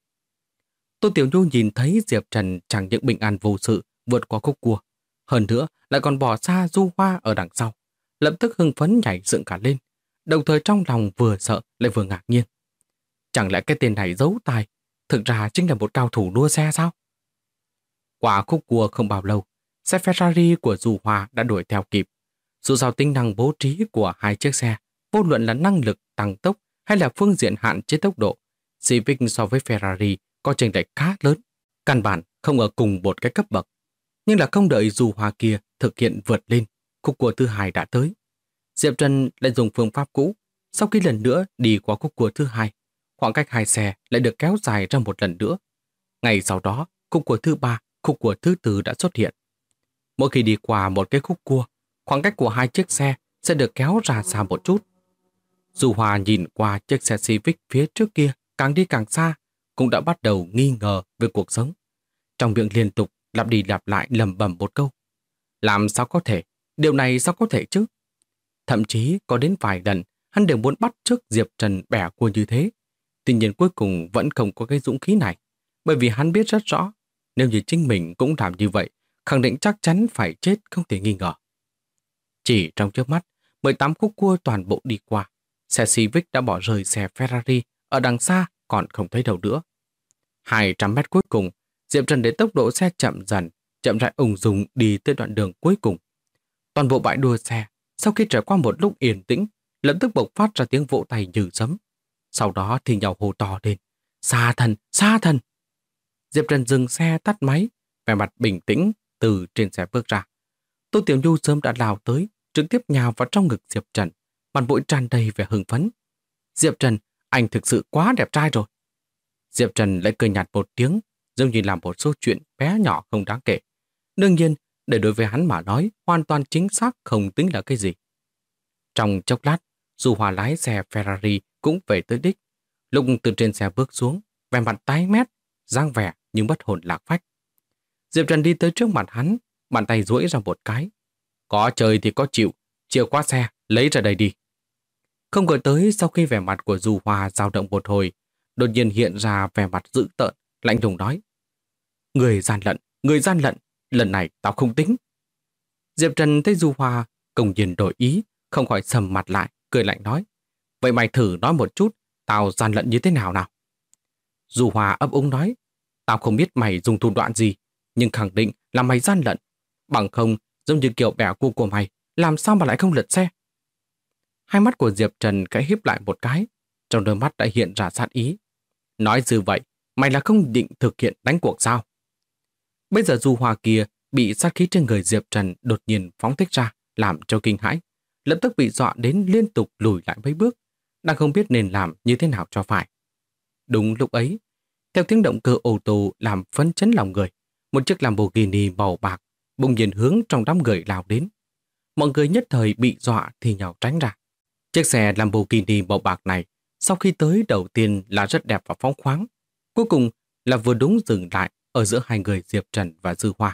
Tô Tiểu Nhu nhìn thấy Diệp Trần chẳng những bình an vô sự vượt qua khúc cua, hơn nữa lại còn bỏ xa Du Hoa ở đằng sau, lập tức hưng phấn nhảy dựng cả lên, đồng thời trong lòng vừa sợ lại vừa ngạc nhiên. Chẳng lẽ cái tên này giấu tài, thực ra chính là một cao thủ đua xe sao? Qua khúc cua không bao lâu, xe Ferrari của Du Hoa đã đuổi theo kịp. Dù sao tính năng bố trí của hai chiếc xe, vô luận là năng lực tăng tốc hay là phương diện hạn chế tốc độ, Civic so với Ferrari có chênh lệch khá lớn, căn bản không ở cùng một cái cấp bậc. Nhưng là không đợi Du Hoa kia thực hiện vượt lên, khúc cua thứ hai đã tới. Diệp Trần lại dùng phương pháp cũ, sau khi lần nữa đi qua khúc cua thứ hai, khoảng cách hai xe lại được kéo dài ra một lần nữa. Ngày sau đó, khúc cua thứ ba, khúc cua thứ tư đã xuất hiện. Mỗi khi đi qua một cái khúc cua, khoảng cách của hai chiếc xe sẽ được kéo ra xa một chút. Du Hoa nhìn qua chiếc xe Civic phía trước kia, càng đi càng xa, cũng đã bắt đầu nghi ngờ về cuộc sống. Trong miệng liên tục lặp đi lặp lại lẩm bẩm một câu. Làm sao có thể? Điều này sao có thể chứ? Thậm chí có đến vài lần hắn đều muốn bắt chước Diệp Trần bẻ cua như thế. Tuy nhiên cuối cùng vẫn không có cái dũng khí này, bởi vì hắn biết rất rõ, nếu như chính mình cũng làm như vậy, khẳng định chắc chắn phải chết không thể nghi ngờ. Chỉ trong chớp mắt, 18 khúc cua toàn bộ đi qua. Xe Civic đã bỏ rơi xe Ferrari ở đằng xa còn không thấy đâu nữa. 200 mét cuối cùng, Diệp Trần để tốc độ xe chậm dần, chậm rãi ung dung đi tới đoạn đường cuối cùng. Toàn bộ bãi đua xe, sau khi trải qua một lúc yên tĩnh, lập tức bộc phát ra tiếng vỗ tay như sấm. Sau đó thì nhau hô to lên. Xa thần, xa thần! Diệp Trần dừng xe tắt máy, vẻ mặt bình tĩnh từ trên xe bước ra. Tô Tiểu Nhu sớm đã lao tới, trực tiếp nhào vào trong ngực Diệp Trần, mặt mũi tràn đầy vẻ hưng phấn. Diệp Trần, anh thực sự quá đẹp trai rồi. Diệp Trần lại cười nhạt một tiếng, giống như làm một số chuyện bé nhỏ không đáng kể. Đương nhiên, để đối với hắn mà nói, hoàn toàn chính xác không tính là cái gì. Trong chốc lát, Du Hòa lái xe Ferrari cũng về tới đích. Lúc từ trên xe bước xuống, vẻ mặt tái mét, dáng vẻ nhưng bất hồn lạc phách. Diệp Trần đi tới trước mặt hắn, bàn tay duỗi ra một cái. Có chơi thì có chịu, chìa khóa xe, lấy ra đây đi. Không ngờ tới sau khi vẻ mặt của Du Hòa dao động một hồi, đột nhiên hiện ra vẻ mặt dữ tợn, lạnh lùng nói. Người gian lận, lần này tao không tính. Diệp Trần thấy Du Hòa công nhiên đổi ý, không khỏi sầm mặt lại, cười lạnh nói. Vậy mày thử nói một chút, tao gian lận như thế nào nào? Du Hòa ấp úng nói. Tao không biết mày dùng thủ đoạn gì, nhưng khẳng định là mày gian lận. Bằng không, giống như kiểu bẻ cua của mày, làm sao mà lại không lật xe? Hai mắt của Diệp Trần khẽ híp lại một cái, trong đôi mắt đã hiện ra sát ý. Nói như vậy, mày là không định thực hiện đánh cuộc sao? Bây giờ Du Hòa kia bị sát khí trên người Diệp Trần đột nhiên phóng thích ra, làm cho kinh hãi, lập tức bị dọa đến liên tục lùi lại mấy bước, đang không biết nên làm như thế nào cho phải. Đúng lúc ấy, theo tiếng động cơ ô tô làm phấn chấn lòng người, một chiếc Lamborghini màu bạc bỗng nhiên hướng trong đám người lao đến. Mọi người nhất thời bị dọa thì nhào tránh ra. Chiếc xe Lamborghini màu bạc này sau khi tới đầu tiên là rất đẹp và phóng khoáng, cuối cùng là vừa đúng dừng lại ở giữa hai người Diệp Trần và Dư Hoa.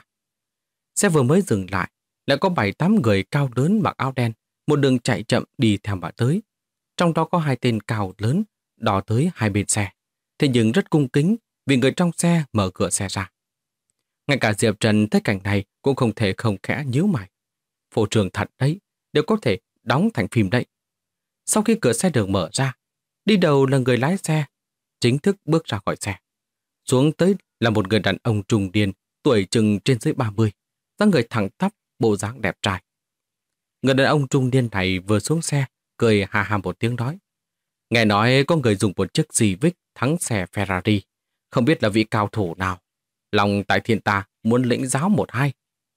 Xe vừa mới dừng lại, lại có 7-8 người cao lớn mặc áo đen, một đường chạy chậm đi theo mà tới. Trong đó có 2 tên cao lớn, đỏ tới hai bên xe, thế nhưng rất cung kính vì người trong xe mở cửa xe ra. Ngay cả Diệp Trần thấy cảnh này cũng không thể không khẽ nhíu mày. Phô trương thật đấy, đều có thể đóng thành phim đấy. Sau khi cửa xe được mở ra, đi đầu là người lái xe, chính thức bước ra khỏi xe. Xuống tới là một người đàn ông trung niên, tuổi chừng trên dưới 30, dáng người thẳng tắp, bộ dáng đẹp trai. Người đàn ông trung niên này vừa xuống xe, cười hà hà một tiếng nói. Nghe nói có người dùng một chiếc Civic thắng xe Ferrari, không biết là vị cao thủ nào. Lòng tại thiên ta muốn lĩnh giáo một hai.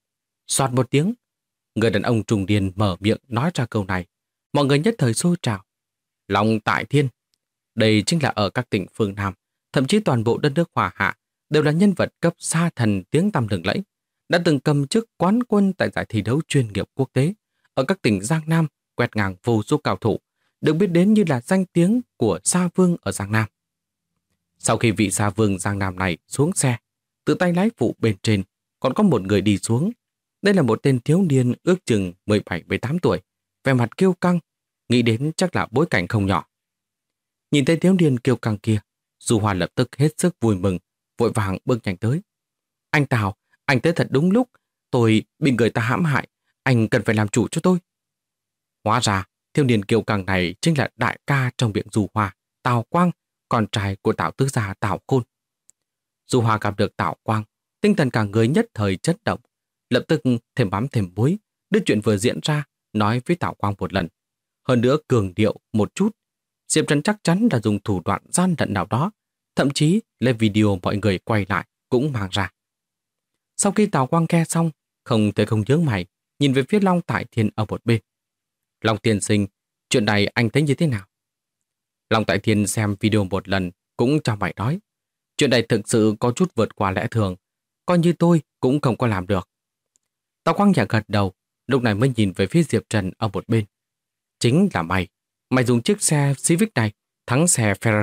Soạt một tiếng, người đàn ông trung niên mở miệng nói ra câu này. Mọi người nhất thời sôi trào. Lòng tại thiên. Đây chính là ở các tỉnh phương Nam, thậm chí toàn bộ đất nước Hoa Hạ đều là nhân vật cấp sa thần tiếng tăm lừng lẫy, đã từng cầm chức quán quân tại giải thi đấu chuyên nghiệp quốc tế ở các tỉnh Giang Nam, quét ngang vô số cao thủ, được biết đến như là danh tiếng của Sa Vương ở Giang Nam. Sau khi vị Sa Vương Giang Nam này xuống xe, từ tay lái phụ bên trên còn có một người đi xuống. Đây là một tên thiếu niên ước chừng 17-18 tuổi, vẻ mặt kiêu căng, nghĩ đến chắc là bối cảnh không nhỏ. Nhìn thấy thiếu niên kiêu căng kia, Du Hoa lập tức hết sức vui mừng, vội vàng bước nhanh tới. Anh Tào, anh tới thật đúng lúc, tôi bị người ta hãm hại, anh cần phải làm chủ cho tôi. Hóa ra, thiếu niên kiêu căng này chính là đại ca trong miệng Du Hoa, Tào Quang, con trai của Tào tứ gia Tào Khôn. Du Hoa gặp được Tào Quang, tinh thần cả người nhất thời chấn động, lập tức thêm mắm thêm muối, đưa chuyện vừa diễn ra nói với Tào Quang một lần. Hơn nữa cường điệu một chút, Diệp Trần chắc chắn là dùng thủ đoạn gian lận nào đó, thậm chí lấy video mọi người quay lại cũng mang ra. Sau khi Tào Quang nghe xong, không thể không nhướng mày, nhìn về phía Long Tại Thiên ở một bên. Long tiên sinh, chuyện này anh thấy như thế nào? Long Tại Thiên xem video một lần cũng cho mày nói. Chuyện này thực sự có chút vượt qua lẽ thường, coi như tôi cũng không có làm được. Tào Quang nhẹ gật đầu, lúc này mới nhìn về phía Diệp Trần ở một bên. Chính là mày dùng chiếc xe Civic này thắng xe Ferrari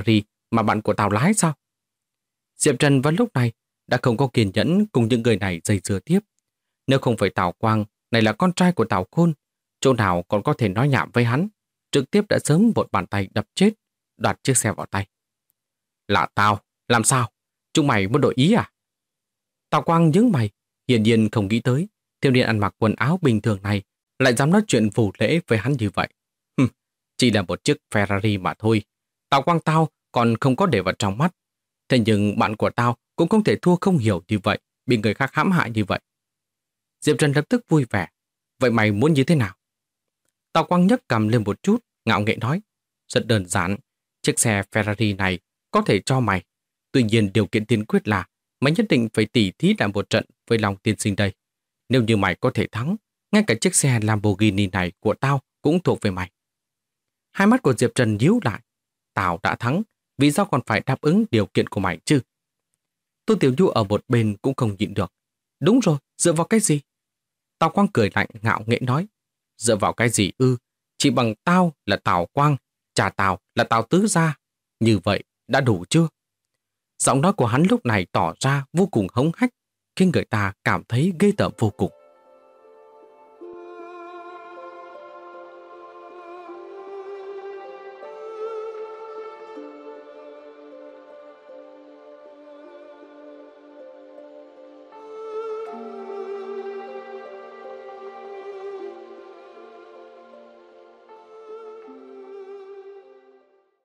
mà bạn của tao lái sao? Diệp Trần vào lúc này đã không có kiên nhẫn cùng những người này dây dưa tiếp. Nếu không phải Tào Quang này là con trai của Tào Khôn, chỗ nào còn có thể nói nhảm với hắn, trực tiếp đã sớm một bàn tay đập chết, đoạt chiếc xe vào tay. Là tao, làm sao? Chúng mày muốn đổi ý à? Tào Quang nhướng mày, hiển nhiên không nghĩ tới thiếu niên ăn mặc quần áo bình thường này lại dám nói chuyện vô lễ với hắn như vậy. Chỉ là một chiếc Ferrari mà thôi. Tào Quang tao còn không có để vào trong mắt. Thế nhưng bạn của tao cũng không thể thua không hiểu như vậy, bị người khác hãm hại như vậy. Diệp Trần lập tức vui vẻ. Vậy mày muốn như thế nào? Tào Quang nhấc cằm lên một chút, ngạo nghễ nói. Rất đơn giản, chiếc xe Ferrari này có thể cho mày. Tuy nhiên điều kiện tiên quyết là mày nhất định phải tỉ thí lại một trận với Long tiên sinh đây. Nếu như mày có thể thắng, ngay cả chiếc xe Lamborghini này của tao cũng thuộc về mày. Hai mắt của Diệp Trần nhíu lại. Tao đã thắng, vì sao còn phải đáp ứng điều kiện của mày chứ? Tô Tiểu Nhu ở một bên cũng không nhịn được. Đúng rồi, dựa vào cái gì? Tào Quang cười lạnh ngạo nghễ nói. Dựa vào cái gì ư? Chỉ bằng tao là Tào Quang, cha tao là Tào Tứ Gia. Như vậy đã đủ chưa? Giọng nói của hắn lúc này tỏ ra vô cùng hống hách, khiến người ta cảm thấy ghê tởm vô cùng.